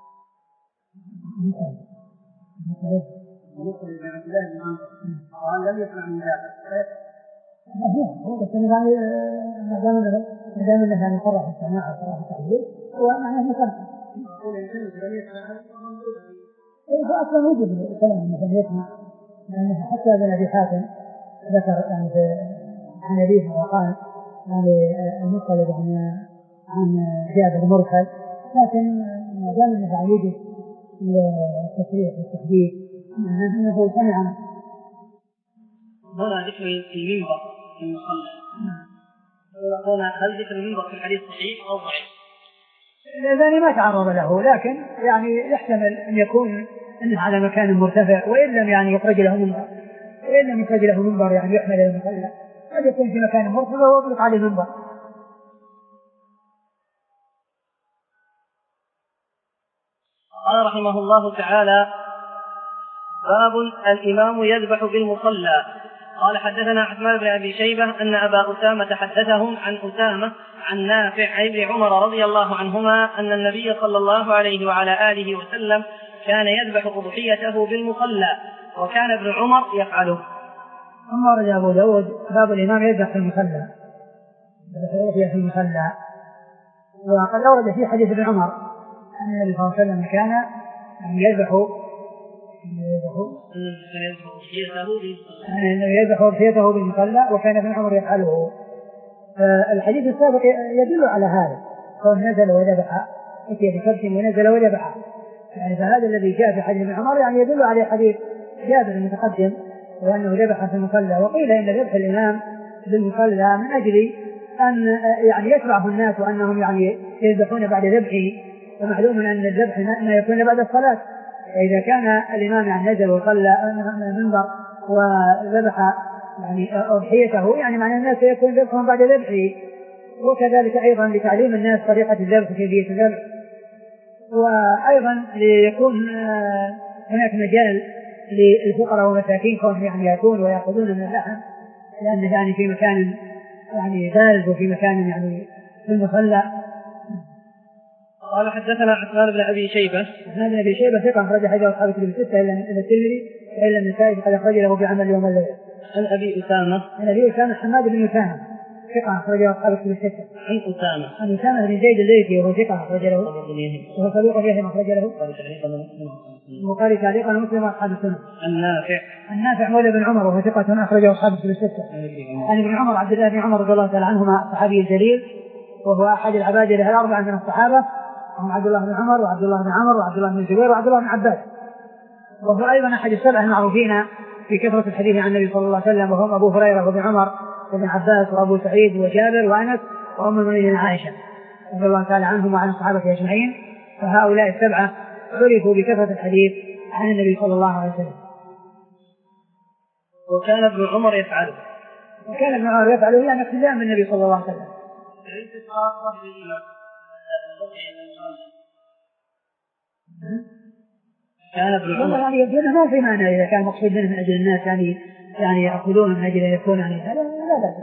S3: مطلب بن عبد الله بن حنظل قال لم يسمع من جابر
S1: هو بس يعني ما دام ما دام انه يعني صرح السماع وصرح التحديث هو معناه انه صرح.
S3: يقول الترمذي لم يسمع
S1: إيه أصلا وجد الكلام أنه لم يسمع، لأنه حتى ابن أبي حاتم ذكر يعني عن أبيه وقال يعني المطلب عن عن جابر مرسل، لكن ما دام أنه يعني يوجد التصريح والتحديث معناه أنه سمع.
S3: هنا ذكر المنبر في المصلى، هنا هل ذكر المنبر في الحديث صحيح أو ضعيف؟
S1: الألباني ما تعرض له، لكن يعني يحتمل أن يكون أنه على مكان مرتفع وإن لم يعني يخرج له منبر، وإن لم يخرج له منبر يعني يحمل المصلى قد يكون في مكان مرتفع ويطلق عليه منبر.
S2: قال رحمه الله تعالى: باب الإمام يذبح بالمصلى. قال حدثنا عثمان بن أبي شيبة أن أبا أسامة حدثهم عن أسامة عن نافع عن ابن عمر رضي الله عنهما أن النبي صلى الله عليه وعلى آله وسلم كان يذبح أضحيته بالمصلى، وكان ابن عمر يفعله.
S1: ثم ورد أبو داود باب الإمام يذبح في المصلى، يذبح في المصلى. وقد ورد في حديث ابن عمر أن النبي صلى الله عليه وسلم كان يذبح يذبح أضحيته بالمصلى، وكان ابن عمر يفعله. الحديث السابق يدل على هذا، كون نزل وذبح، أتي بكبش ونزل وذبح، يعني فهذا الذي جاء في حديث ابن عمر يعني يدل على حديث جابر المتقدم وأنه ذبح في المصلى. وقيل إن ذبح الإمام بالمصلى من أجل أن يعني يتبعه الناس وأنهم يعني يذبحون بعد ذبحه، ومعلوم أن الذبح ما يكون بعد الصلاة، فإذا كان الإمام يعني نزل وصلى المنبر وذبح يعني أضحيته يعني معنى الناس يكون ذبحهم بعد ذبحه. وكذلك أيضا لتعليم الناس طريقة الذبح كيفية الذبح، وأيضا ليكون هناك مجال للفقراء والمساكين كونهم يعني يأكلون ويأخذون من اللحم، لأنه يعني في مكان يعني بارز وفي مكان يعني في المصلى.
S2: قال حدثنا عثمان بن أبي شيبة.
S1: عثمان بن أبي شيبة ثقة أخرج حديثه أصحاب الكتب الستة إلا الترمذي وإلا النسائي قد أخرج له بعمل يوم الليل.
S2: عن أبي أسامة.
S1: عن أبي أسامة حماد بن أسامة ثقة أخرج له أصحاب الكتب الستة.
S2: عن أسامة.
S1: عن أسامة بن زيد الليثي وهو ثقة أخرج له. وهو صدوق فيه أخرج له. البخاري تعليقا ومسلم وأصحاب السنة.
S2: النافع.
S1: النافع مولى بن عمر وهو ثقة أخرجه أصحاب الكتب الستة. عن ابن عمر عبد الله بن عمر رضي الله تعالى عنهما صحابي الجليل، وهو أحد العباد له الأربعة من الصحابة، هم عبد الله بن عمر وعبد الله بن عمر وعبد الله بن الزبير وعبد الله بن عباس. وهو أيضا أحد السبعة المعروفين في كثرة الحديث عن النبي صلى الله عليه وسلم، وهم أبو هريرة وابن عمر وابن عباس وأبو سعيد وجابر وأنس وأم المؤمنين عائشة رضي الله تعالى عنهم وعن الصحابة أجمعين. فهؤلاء السبعة عرفوا بكثرة الحديث عن النبي صلى الله عليه وسلم.
S2: وكان ابن عمر يفعله.
S1: وكان ابن عمر يفعله يعني اقتداء من النبي صلى الله عليه وسلم.
S2: كان ابن عمر
S1: يعني يبدو ما في معنى إذا كان مقصود منه من أجل الناس يعني يعني يأخذون من أجل أن يكون يعني لا لا بأس.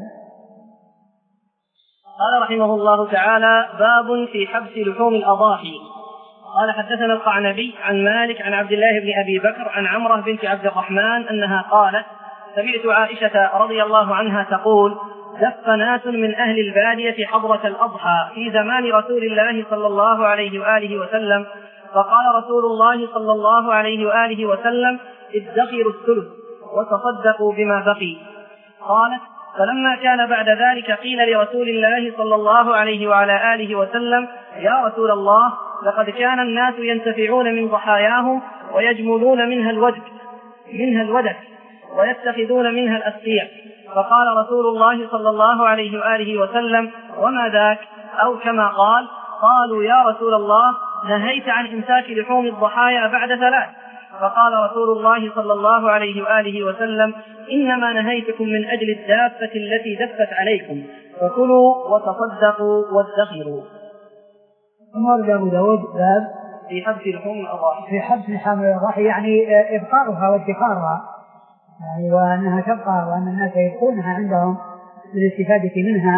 S2: قال رحمه الله تعالى: باب في حبس لحوم الأضاحي. قال حدثنا القعنبي عن مالك عن عبد الله بن أبي بكر عن عمرة بنت عبد الرحمن أنها قالت: سمعت عائشة رضي الله عنها تقول: دف ناس من أهل البادية حضرة الأضحى في زمان رسول الله صلى الله عليه وآله وسلم، فقال رسول الله صلى الله عليه وآله وسلم: ادخروا الثلث وتصدقوا بما بقي. قالت: فلما كان بعد ذلك قيل لرسول الله صلى الله عليه وعلى آله وسلم: يا رسول الله، لقد كان الناس ينتفعون من ضحاياهم ويجملون منها الودك منها الودك ويتخذون منها الأسقية. فقال رسول الله صلى الله عليه وآله وسلم: وما ذاك؟ أو كما قال: قالوا يا رسول الله، نهيت عن إمساك لحوم الضحايا بعد ثلاث. فقال رسول الله صلى الله عليه وآله وسلم: إنما نهيتكم من أجل الدابة التي دفت عليكم، فكلوا وتصدقوا وادخروا.
S1: ورد أبو داود باب
S2: في حبس لحوم الأضاحي.
S1: في حبس لحوم الأضاحي يعني إبقاؤها وادخارها، يعني وأنها تبقى وأن الناس يبقونها عندهم للاستفادة منها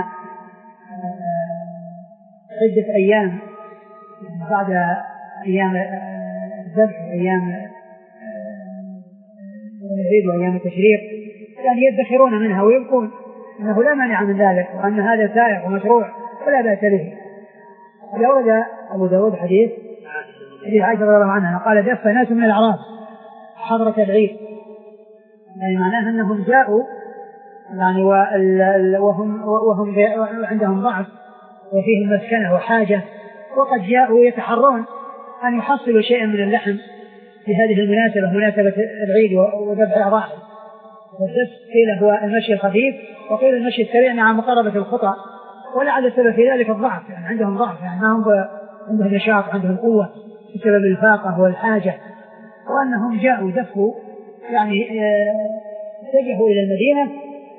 S1: عدة أيام بعد أيام الذبح وأيام العيد وأيام التشريق، يعني يدخرون منها ويبقون، أنه لا مانع من ذلك، وأن هذا سائغ ومشروع ولا بأس به. ورد أبو داود حديث حديث عائشة رضي الله عنها قال: دف ناس من الأعراب حضرة العيد، يعني معناه أنهم جاءوا يعني وهم وهم عندهم ضعف وفيهم مسكنة وحاجة، وقد جاءوا يتحرون أن يحصلوا شيئا من اللحم في هذه المناسبة، مناسبة العيد وذبح الأضاحي. والدف قيل هو المشي الخفيف، وقيل المشي السريع مع مقاربة الخطى، ولعل السبب في ذلك الضعف، يعني عندهم ضعف، يعني ما هم عندهم نشاط، عندهم قوة بسبب الفاقة والحاجة، وأنهم جاءوا دفوا يعني اتجهوا إلى المدينة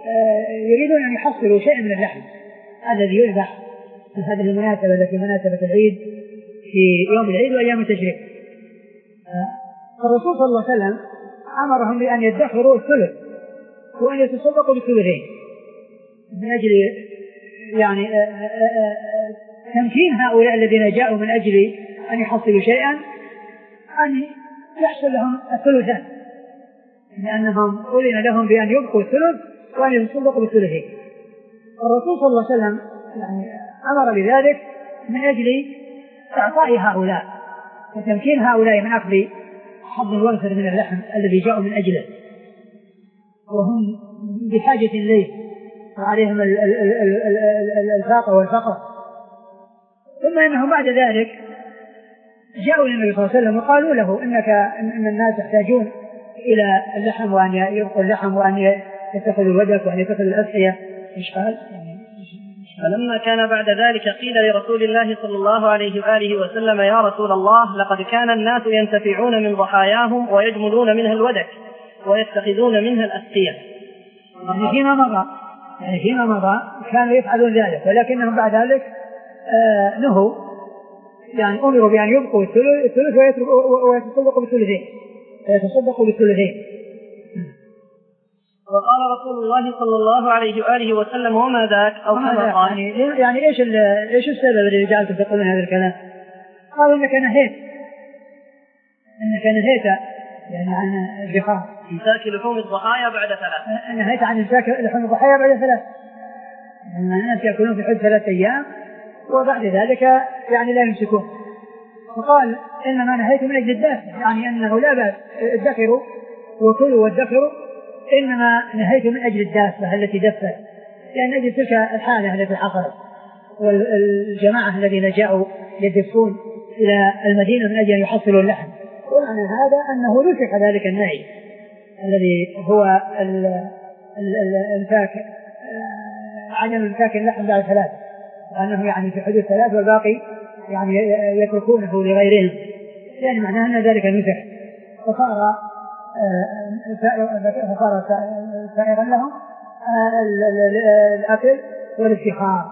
S1: يريدون أن يحصلوا شيئا من اللحم الذي يذبح في هذه المناسبة التي مناسبة العيد في يوم العيد وأيام التشريق. فالرسول صلى الله عليه وسلم أمرهم بأن يدخروا الثلث وأن يتصدقوا بالثلثين من أجل يعني تمكين هؤلاء الذين جاءوا من أجل أن يحصلوا شيئا أن يحصل لهم الثلثان، لأنهم أذن لهم بأن يبقوا الثلث وأن يتصدقوا بالثلثين. الرسول صلى الله عليه وسلم يعني أمر بذلك من أجل إعطاء هؤلاء وتمكين هؤلاء من أخذ حظ الوافر من اللحم الذي جاءوا من أجله، وهم بحاجة إليه وعليهم الفاقة والفقر. ثم إنهم بعد ذلك جاءوا إلى النبي صلى الله عليه وسلم وقالوا له إنك إن الناس يحتاجون إلى اللحم وأن يبقوا اللحم وأن يتخذوا الودك وأن يتخذوا الأضحية. إيش قال؟
S2: فلما كان بعد ذلك قيل لرسول الله صلى الله عليه وآله وسلم: يا رسول الله، لقد كان الناس ينتفعون من ضحاياهم ويجملون منها الودك ويتخذون منها الأسقية.
S1: يعني فيما مضى يعني فيما مضى كانوا يفعلون ذلك، ولكنهم بعد ذلك آه نهوا، يعني أمروا بأن يبقوا الثلث ويتصدقوا بالثلثين ويتصدقوا بالثلثين.
S2: وقال رسول الله صلى الله عليه وآله وسلم: وما ذاك؟ أو كما قال.
S1: يعني, يعني إيش إيش السبب الذي جعلتم تقولون هذا الكلام؟ قالوا إنك نهيت إنك نهيت يعني عن الزخار،
S2: إمساك لحوم الضحايا بعد ثلاث.
S1: نهيت عن إمساك لحوم الضحايا بعد ثلاث، يعني الناس يأكلون في حدود ثلاث أيام وبعد ذلك يعني لا يمسكون. وقال: إنما نهيت من أجل الدافع، يعني أنه لا بأس ادخروا وكلوا وادخروا، إنما نهيت من أجل الدافة التي دفت، لأن أجل تلك الحالة التي حصلت والجماعة الذين جاءوا يدفون إلى المدينة من أجل أن يحصلوا اللحم. ومعنى هذا أنه نسخ ذلك النهي الذي هو الإمساك عدم إمساك اللحم بعد ثلاث، وأنه يعني في حدود ثلاث والباقي يعني يتركونه لغيرهم، يعني معناه أن ذلك نسخ فصار فصار سائغا لهم الأكل والادخار.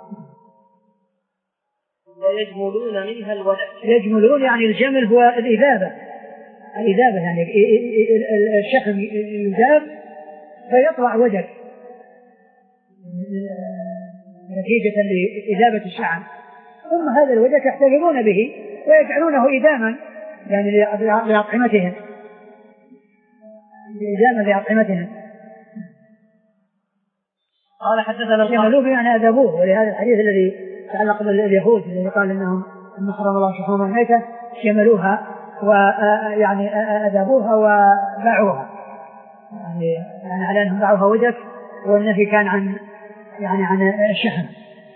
S2: ويجملون منها الودك.
S1: يجملون يعني الجمل هو الإذابة، الإذابة يعني الشحم يذاب فيطلع ودك نتيجة لإذابة الشحم، ثم هذا الودك يحتفظون به ويجعلونه إداما يعني لأطعمتهم إداما لأطعمتهم.
S2: قال: حدثنا
S1: يعملوه بمعنى أذابوه، ولهذا الحديث الذي تعلق باليهود الذي قال إنهم أن حرم الله شحوم الميتة يعملوها ويعني أذابوها وباعوها، يعني على أنهم باعوها ودك، والنفي كان عن يعني عن الشحم.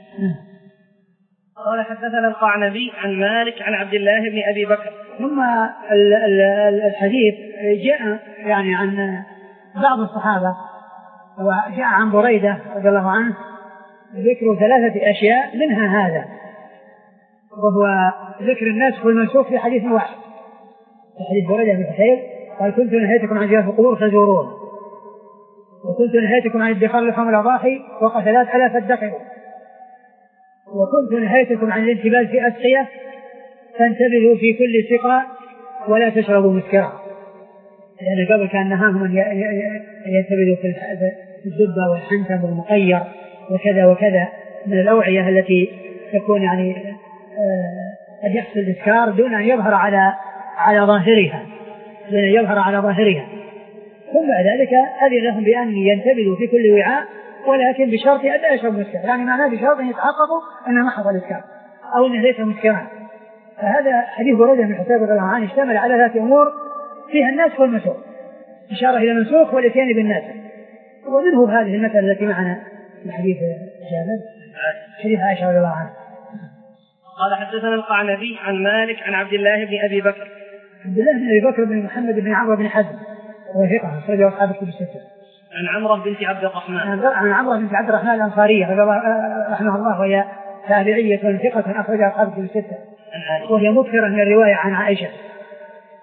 S2: قال: حدثنا القعنبي عن مالك عن عبد الله بن أبي بكر.
S1: ثم الحديث جاء يعني عن بعض الصحابة، وجاء عن بريدة رضي الله عنه ذكر ثلاثة أشياء منها هذا، وهو ذكر الناسخ والمنسوخ في حديث واحد. في حديث بريدة بن حصير قال: كنت نهيتكم عن زيارة القبور فزوروها، وكنت نهيتكم عن ادخار لحوم الأضاحي وقتلات ألا فادخروا، وكنت نهيتكم عن الانتباه في أسقية فانتبذوا في كل سقاء ولا تشربوا مسكرا، لأن يعني قبل كان نهاهم أن ينتبذوا في الدبة والحنتم والمقير وكذا وكذا من الأوعية التي تكون يعني قد يحصل الإسكار دون أن يظهر على على ظاهرها دون أن يظهر على ظاهرها ثم بعد ذلك أذن لهم بأن ينتبذوا في كل وعاء، ولكن بشرط أن لا يشربوا مسكرا، يعني معناه بشرط أن يتحققوا أنه ما حصل الإسكار أو أنه ليس مسكرا. فهذا حديث بريدة بن حصير رضي الله عنه اشتمل على ذات أمور فيها الناسخ والمنسوخ، إشارة إلى المنسوخ والإتيان بالناسخ، ومنه هذه المسألة التي معنا في حديث جابر حديث عائشة رضي الله عنها.
S2: قال: حدثنا القعنبي عن مالك عن عبد الله بن أبي بكر.
S1: عبد الله بن أبي بكر بن محمد بن عمرو بن حزم وهو ثقة أخرجه أصحاب الكتب الستة.
S2: عن عمرو بنت عبد الرحمن.
S1: عن عمرو بنت عبد الرحمن الأنصارية رحمه الله، وهي تابعية ثقة أخرجها أصحاب الكتب الستة، وهي مكثرة من الرواية عن عائشة.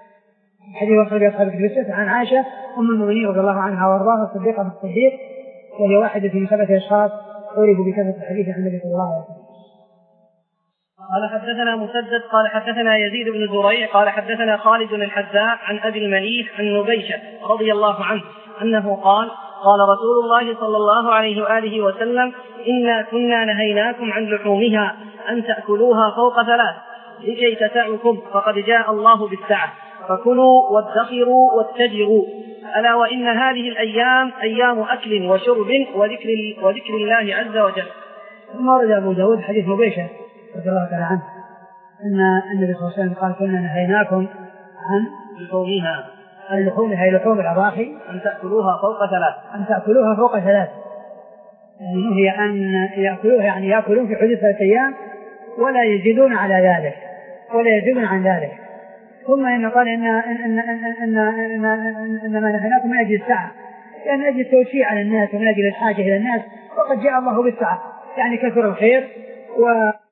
S1: حديث أخرجه أصحاب الكتب الستة عن عائشة أم المؤمنين رضي الله عنها وأرضاها الصديقة الصديق وهي واحدة من سبعة أشخاص عرفوا بكثرة الحديث عن النبي صلى الله عليه وسلم.
S2: قال حدثنا مسدد قال حدثنا يزيد بن زريع قال حدثنا خالد الحذاء عن أبي المليح عن نبيشة رضي الله عنه أنه قال قال رسول الله صلى الله عليه وآله وسلم إنا كنا نهيناكم عن لحومها أن تأكلوها فوق ثلاث لكي تسعكم فقد جاء الله بالسعة فكلوا وادخروا واتجروا ألا وإن هذه الأيام أيام أكل وشرب وذكر, وذكر الله عز وجل.
S1: ثم ورد أبو داود حديث نبيشة رضي الله تعالى عنه أن النبي صلى الله عليه وسلم قال كنا نهيناكم عن
S2: لحومها
S1: اللحوم هي لحوم الأضاحي
S2: أن تأكلوها فوق ثلاث
S1: أن تأكلوها فوق ثلاث يعني هي أن يأكلوها يعني يأكلون في حدود ثلاثة أيام ولا يزيدون على ذلك ولا يزيدون عن ذلك. ثم إن قال إن إن إن إن إن ما نهيناكم من أجل السعة يعني من أجل التوسيع على الناس ومن أجل الحاجة إلى الناس وقد جاء الله بالسعة يعني كثر الخير و